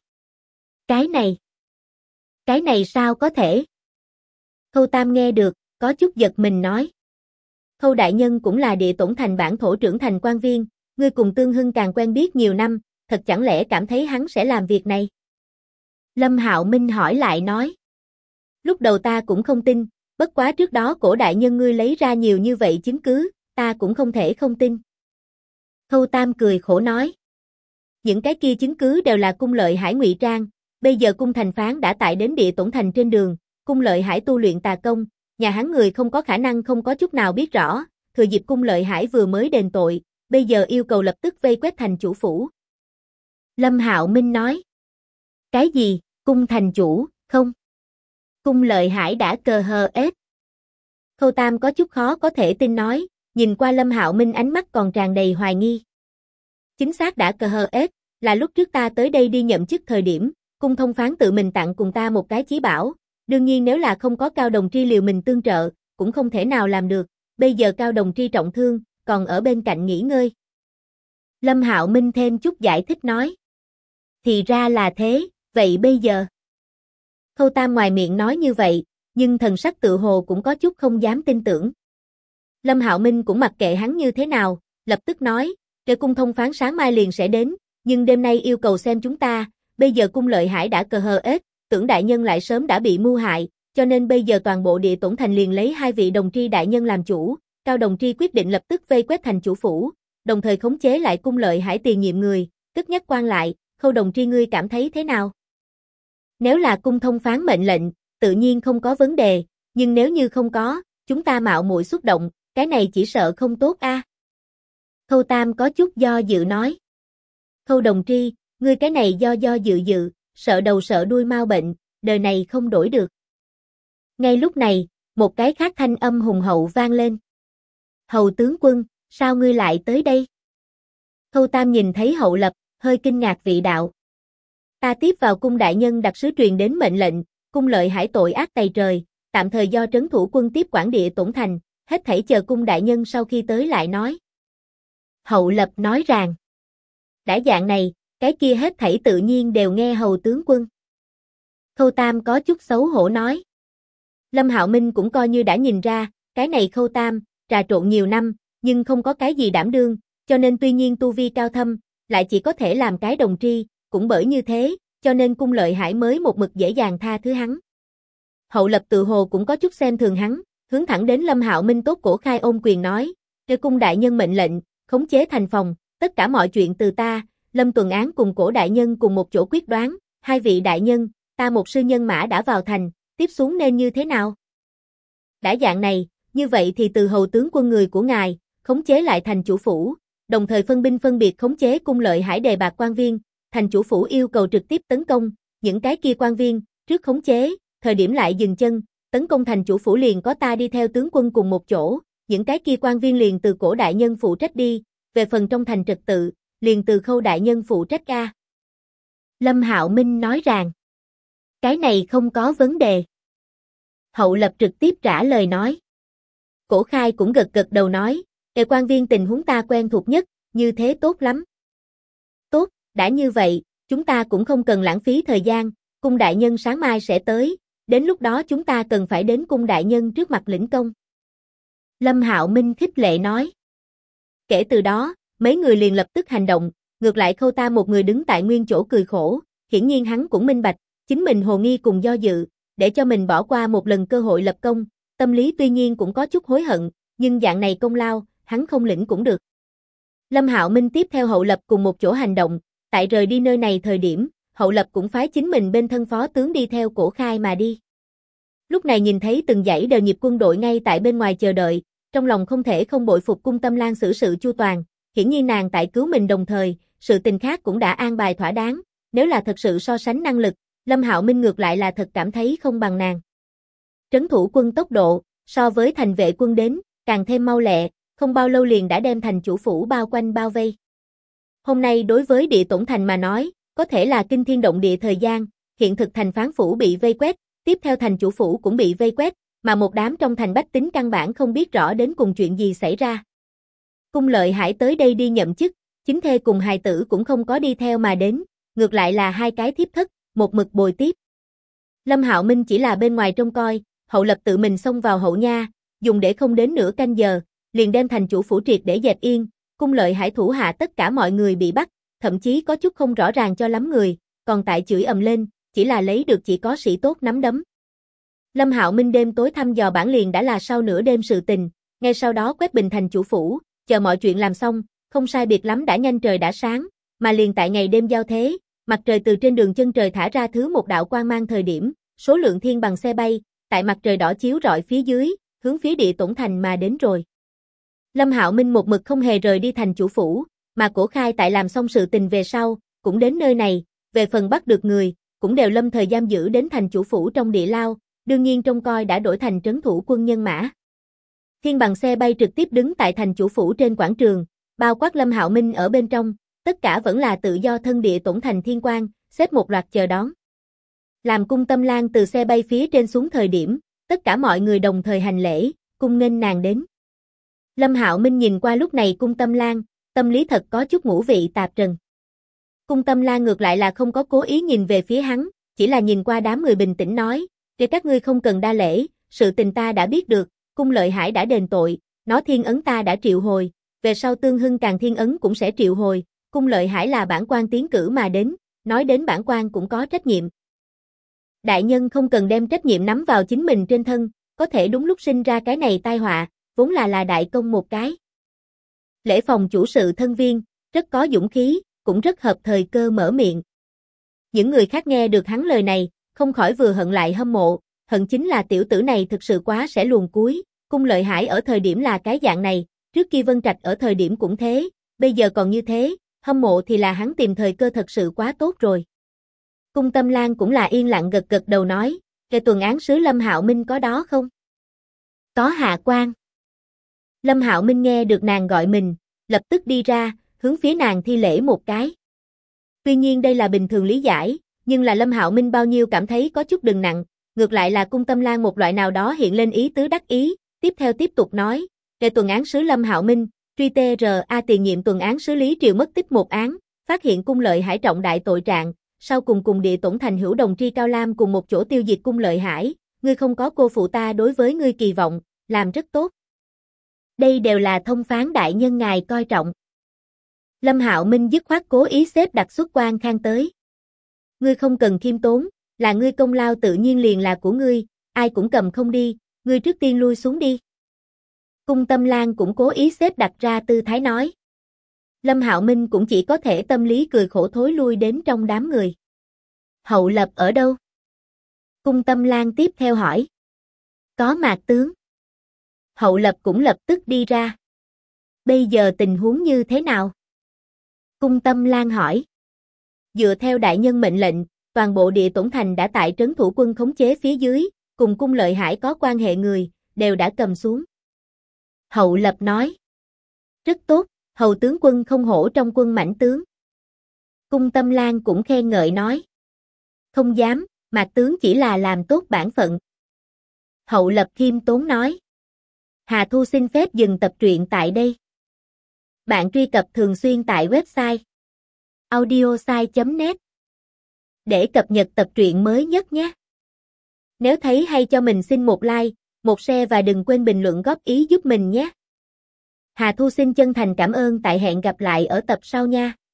Cái này sao có thể? Khâu Tam nghe được, có chút giật mình nói. Khâu đại nhân cũng là địa tổn thành bản thổ trưởng thành quan viên, ngươi cùng Tương Hưng Càng quen biết nhiều năm, thật chẳng lẽ cảm thấy hắn sẽ làm việc này? Lâm Hạo Minh hỏi lại nói. Lúc đầu ta cũng không tin, bất quá trước đó Cổ đại nhân ngươi lấy ra nhiều như vậy chứng cứ, ta cũng không thể không tin. Khâu Tam cười khổ nói. Những cái kia chứng cứ đều là cung lợi hải ngụy trang, bây giờ cung thành phán đã tại đến địa tổn thành trên đường, cung lợi hải tu luyện tà công, nhà hắn người không có khả năng không có chút nào biết rõ, thừa dịp cung lợi hải vừa mới đền tội, bây giờ yêu cầu lập tức vây quét thành chủ phủ. Lâm Hạo Minh nói. Cái gì, cung thành chủ, không? Cung Lợi Hải đã cờ hờ ết. Khâu Tam có chút khó có thể tin nói, nhìn qua Lâm Hạo Minh ánh mắt còn tràn đầy hoài nghi. Chính xác đã cờ hờ ết, là lúc trước ta tới đây đi nhậm chức thời điểm, cung thông phán tự mình tặng cùng ta một cái chí bảo, đương nhiên nếu là không có Cao Đồng Tri liều mình tương trợ, cũng không thể nào làm được, bây giờ Cao Đồng Tri trọng thương, còn ở bên cạnh nghỉ ngơi. Lâm Hạo Minh thêm chút giải thích nói. Thì ra là thế, vậy bây giờ? Khâu Tam ngoài miệng nói như vậy, nhưng thần sắc tự hồ cũng có chút không dám tin tưởng. Lâm Hạo Minh cũng mặc kệ hắn như thế nào, lập tức nói, kẻ cung thông phán sáng mai liền sẽ đến, nhưng đêm nay yêu cầu xem chúng ta, bây giờ cung Lợi Hải đã cờ hờ ết, tưởng đại nhân lại sớm đã bị mưu hại, cho nên bây giờ toàn bộ địa tổn thành liền lấy 2 vị Đồng Tri đại nhân làm chủ, Cao Đồng Tri quyết định lập tức vây quét thành chủ phủ, đồng thời khống chế lại cung Lợi Hải tiền nhiệm người, cất nhắc quan lại, Khâu Đồng Tri ngươi cảm thấy thế nào? Nếu là cung thông phán mệnh lệnh, tự nhiên không có vấn đề, nhưng nếu như không có, chúng ta mạo muội xúc động, cái này chỉ sợ không tốt a. Khâu Tam có chút do dự nói. Khâu Đồng Tri, ngươi cái này do dự, sợ đầu sợ đuôi mau bệnh, đời này không đổi được. Ngay lúc này, một cái khác thanh âm hùng hậu vang lên. Hầu tướng quân, sao ngươi lại tới đây? Khâu Tam nhìn thấy Hậu Lập, hơi kinh ngạc vị đạo. Ta tiếp vào cung đại nhân đặc sứ truyền đến mệnh lệnh, cung Lợi Hải tội ác tày trời, tạm thời do trấn thủ quân tiếp quản địa tổn thành, hết thảy chờ cung đại nhân sau khi tới lại nói. Hậu Lập nói rằng, đã dạng này, cái kia hết thảy tự nhiên đều nghe hầu tướng quân. Khâu Tam có chút xấu hổ nói. Lâm Hạo Minh cũng coi như đã nhìn ra, cái này Khâu Tam, trà trộn nhiều năm, nhưng không có cái gì đảm đương, cho nên tuy nhiên tu vi cao thâm, lại chỉ có thể làm cái đồng tri, cũng bởi như thế, cho nên cung Lợi Hải mới một mực dễ dàng tha thứ hắn. Hậu Lập tự hồ cũng có chút xem thường hắn, hướng thẳng đến Lâm Hạo Minh tốt cổ khai ôm quyền nói, kêu cung đại nhân mệnh lệnh, khống chế thành phòng, tất cả mọi chuyện từ ta, Lâm Tuần Án cùng cổ đại nhân cùng một chỗ quyết đoán, 2 vị đại nhân, ta một sư nhân mã đã vào thành, tiếp xuống nên như thế nào? Đã dạng này, như vậy thì từ hầu tướng quân người của ngài, khống chế lại thành chủ phủ, đồng thời phân binh phân biệt khống chế cung Lợi Hải đề bạt quan viên, thành chủ phủ yêu cầu trực tiếp tấn công, những cái kia quan viên, trước khống chế, thời điểm lại dừng chân, tấn công thành chủ phủ liền có ta đi theo tướng quân cùng một chỗ, những cái kia quan viên liền từ cổ đại nhân phụ trách đi, về phần trong thành trật tự, liền từ Khâu đại nhân phụ trách a. Lâm Hạo Minh nói rằng, cái này không có vấn đề. Hậu Lập trực tiếp trả lời nói. Cổ khai cũng gật gật đầu nói, quan viên tình huống ta quen thuộc nhất, như thế tốt lắm. Tốt, đã như vậy, chúng ta cũng không cần lãng phí thời gian, cung đại nhân sáng mai sẽ tới, đến lúc đó chúng ta cần phải đến cung đại nhân trước mặt lĩnh công. Lâm Hạo Minh khích lệ nói. Kể từ đó, mấy người liền lập tức hành động, ngược lại Khâu Tam một người đứng tại nguyên chỗ cười khổ, hiển nhiên hắn cũng minh bạch, chính mình hồ nghi cùng do dự, để cho mình bỏ qua một lần cơ hội lập công, tâm lý tuy nhiên cũng có chút hối hận, nhưng dạng này công lao, hắn không lĩnh cũng được. Lâm Hạo Minh tiếp theo Hậu Lập cùng một chỗ hành động, tại rời đi nơi này thời điểm, Hậu Lập cũng phái chính mình bên thân phó tướng đi theo cổ khai mà đi. Lúc này nhìn thấy từng dãy đều nhịp quân đội ngay tại bên ngoài chờ đợi, trong lòng không thể không bội phục cung Tâm Lan xử sự chu toàn, hiển nhiên nàng tại cứu mình đồng thời, sự tình khác cũng đã an bài thỏa đáng, nếu là thật sự so sánh năng lực, Lâm Hạo Minh ngược lại là thật cảm thấy không bằng nàng. Trấn thủ quân tốc độ, so với thành vệ quân đến, càng thêm mau lẹ, không bao lâu liền đã đem thành chủ phủ bao quanh bao vây. Hôm nay đối với địa tổn thành mà nói, có thể là kinh thiên động địa thời gian, hiện thực thành phán phủ bị vây quét, tiếp theo thành chủ phủ cũng bị vây quét, mà một đám trong thành bách tính căn bản không biết rõ đến cùng chuyện gì xảy ra. Cung Lợi Hải tới đây đi nhậm chức, chính thê cùng hài tử cũng không có đi theo mà đến, ngược lại là 2 cái thiếp thất, một mực bồi tiếp. Lâm Hạo Minh chỉ là bên ngoài trông coi, Hậu Lập tự mình xông vào hậu nha, dùng để không đến nửa canh giờ, liền đem thành chủ phủ triệt để dẹp yên, Cung Lợi Hải thủ hạ tất cả mọi người bị bắt, thậm chí có chút không rõ ràng cho lắm người, còn tại chửi ầm lên, chỉ là lấy được chỉ có sĩ tốt nắm đấm. Lâm Hạo Minh đêm tối thăm dò bản liền đã là sau nửa đêm sự tình, ngay sau đó quét bình thành chủ phủ, chờ mọi chuyện làm xong, không sai biệt lắm đã nhanh trời đã sáng, mà liền tại ngày đêm giao thế, mặt trời từ trên đường chân trời thả ra thứ một đạo quang mang thời điểm, số lượng thiên bằng xe bay, tại mặt trời đỏ chiếu rọi phía dưới, hướng phía địa tổn thành mà đến rồi. Lâm Hạo Minh một mực không hề rời đi thành chủ phủ, mà Cổ Khai tại làm xong sự tình về sau, cũng đến nơi này, về phần bắt được người, cũng đều lâm thời giam giữ đến thành chủ phủ trong địa lao, đương nhiên trông coi đã đổi thành trấn thủ quân nhân mã. Thiên bằng xe bay trực tiếp đứng tại thành chủ phủ trên quảng trường, bao quát Lâm Hạo Minh ở bên trong, tất cả vẫn là tự do thân địa tổn thành thiên quan, xếp một loạt chờ đón. Làm Cung Tâm Lan từ xe bay phía trên xuống thời điểm, tất cả mọi người đồng thời hành lễ, cung nghênh nàng đến. Lâm Hạo Minh nhìn qua lúc này Cung Tâm Lan, tâm lý thật có chút ngũ vị tạp trần. Cung Tâm Lan ngược lại là không có cố ý nhìn về phía hắn, chỉ là nhìn qua đám người bình tĩnh nói, để các ngươi không cần đa lễ, sự tình ta đã biết được, Cung Lợi Hải đã đền tội, nó thiên ấn ta đã triệu hồi, về sau Tương Hưng Càng thiên ấn cũng sẽ triệu hồi, Cung Lợi Hải là bản quan tiến cử mà đến, nói đến bản quan cũng có trách nhiệm. Đại nhân không cần đem trách nhiệm nắm vào chính mình trên thân, có thể đúng lúc sinh ra cái này tai họa, vốn là đại công một cái. Lễ phòng chủ sự thân viên, rất có dũng khí, cũng rất hợp thời cơ mở miệng. Những người khác nghe được hắn lời này, không khỏi vừa hận lại hâm mộ, hận chính là tiểu tử này thực sự quá sẽ luồn cuối, Cung Lợi Hải ở thời điểm là cái dạng này, trước kia Vân Trạch ở thời điểm cũng thế, bây giờ còn như thế, hâm mộ thì là hắn tìm thời cơ thật sự quá tốt rồi. Cung Tâm Lan cũng là yên lặng gật gật đầu nói, cái tuần án sứ Lâm Hạo Minh có đó không? Có hạ quan. Lâm Hạo Minh nghe được nàng gọi mình, lập tức đi ra, hướng phía nàng thi lễ một cái. Tuy nhiên đây là bình thường lý giải, nhưng là Lâm Hạo Minh bao nhiêu cảm thấy có chút đừng nặng, ngược lại là Cung Tâm Lan một loại nào đó hiện lên ý tứ đắc ý, tiếp theo tiếp tục nói, về tuần án sứ Lâm Hạo Minh, truy TRA tiền nhiệm tuần án sứ Lý Triều mất tích một án, phát hiện Cung Lợi Hải trọng đại tội trạng, sau cùng địa tổn thành hữu đồng tri Cao Lam cùng một chỗ tiêu diệt Cung Lợi Hải, ngươi không có cô phụ ta đối với ngươi kỳ vọng, làm rất tốt. Đây đều là thông phán đại nhân ngài coi trọng. Lâm Hạo Minh dứt khoát cố ý xếp đặt xuất quan khang tới. Ngươi không cần khiêm tốn, là ngươi công lao tự nhiên liền là của ngươi, ai cũng cầm không đi, ngươi trước tiên lui xuống đi. Cung Tâm Lan cũng cố ý xếp đặt ra tư thái nói. Lâm Hạo Minh cũng chỉ có thể tâm lý cười khổ thối lui đến trong đám người. Hậu Lập ở đâu? Cung Tâm Lan tiếp theo hỏi. Có Mạc tướng. Hậu Lập cũng lập tức đi ra. Bây giờ tình huống như thế nào? Cung Tâm Lan hỏi. Dựa theo đại nhân mệnh lệnh, toàn bộ địa tổn thành đã tại trấn thủ quân khống chế phía dưới, cùng Cung Lợi Hải có quan hệ người, đều đã cầm xuống. Hậu Lập nói. Rất tốt, hầu tướng quân không hổ trong quân mãnh tướng. Cung Tâm Lan cũng khen ngợi nói. Không dám, Mạc tướng chỉ là làm tốt bản phận. Hậu Lập khiêm tốn nói. Hà Thu xin phép dừng tập truyện tại đây. Bạn truy cập thường xuyên tại website audiosai.net để cập nhật tập truyện mới nhất nhé. Nếu thấy hay cho mình xin một like, một share và đừng quên bình luận góp ý giúp mình nhé. Hà Thu xin chân thành cảm ơn tại hẹn gặp lại ở tập sau nha.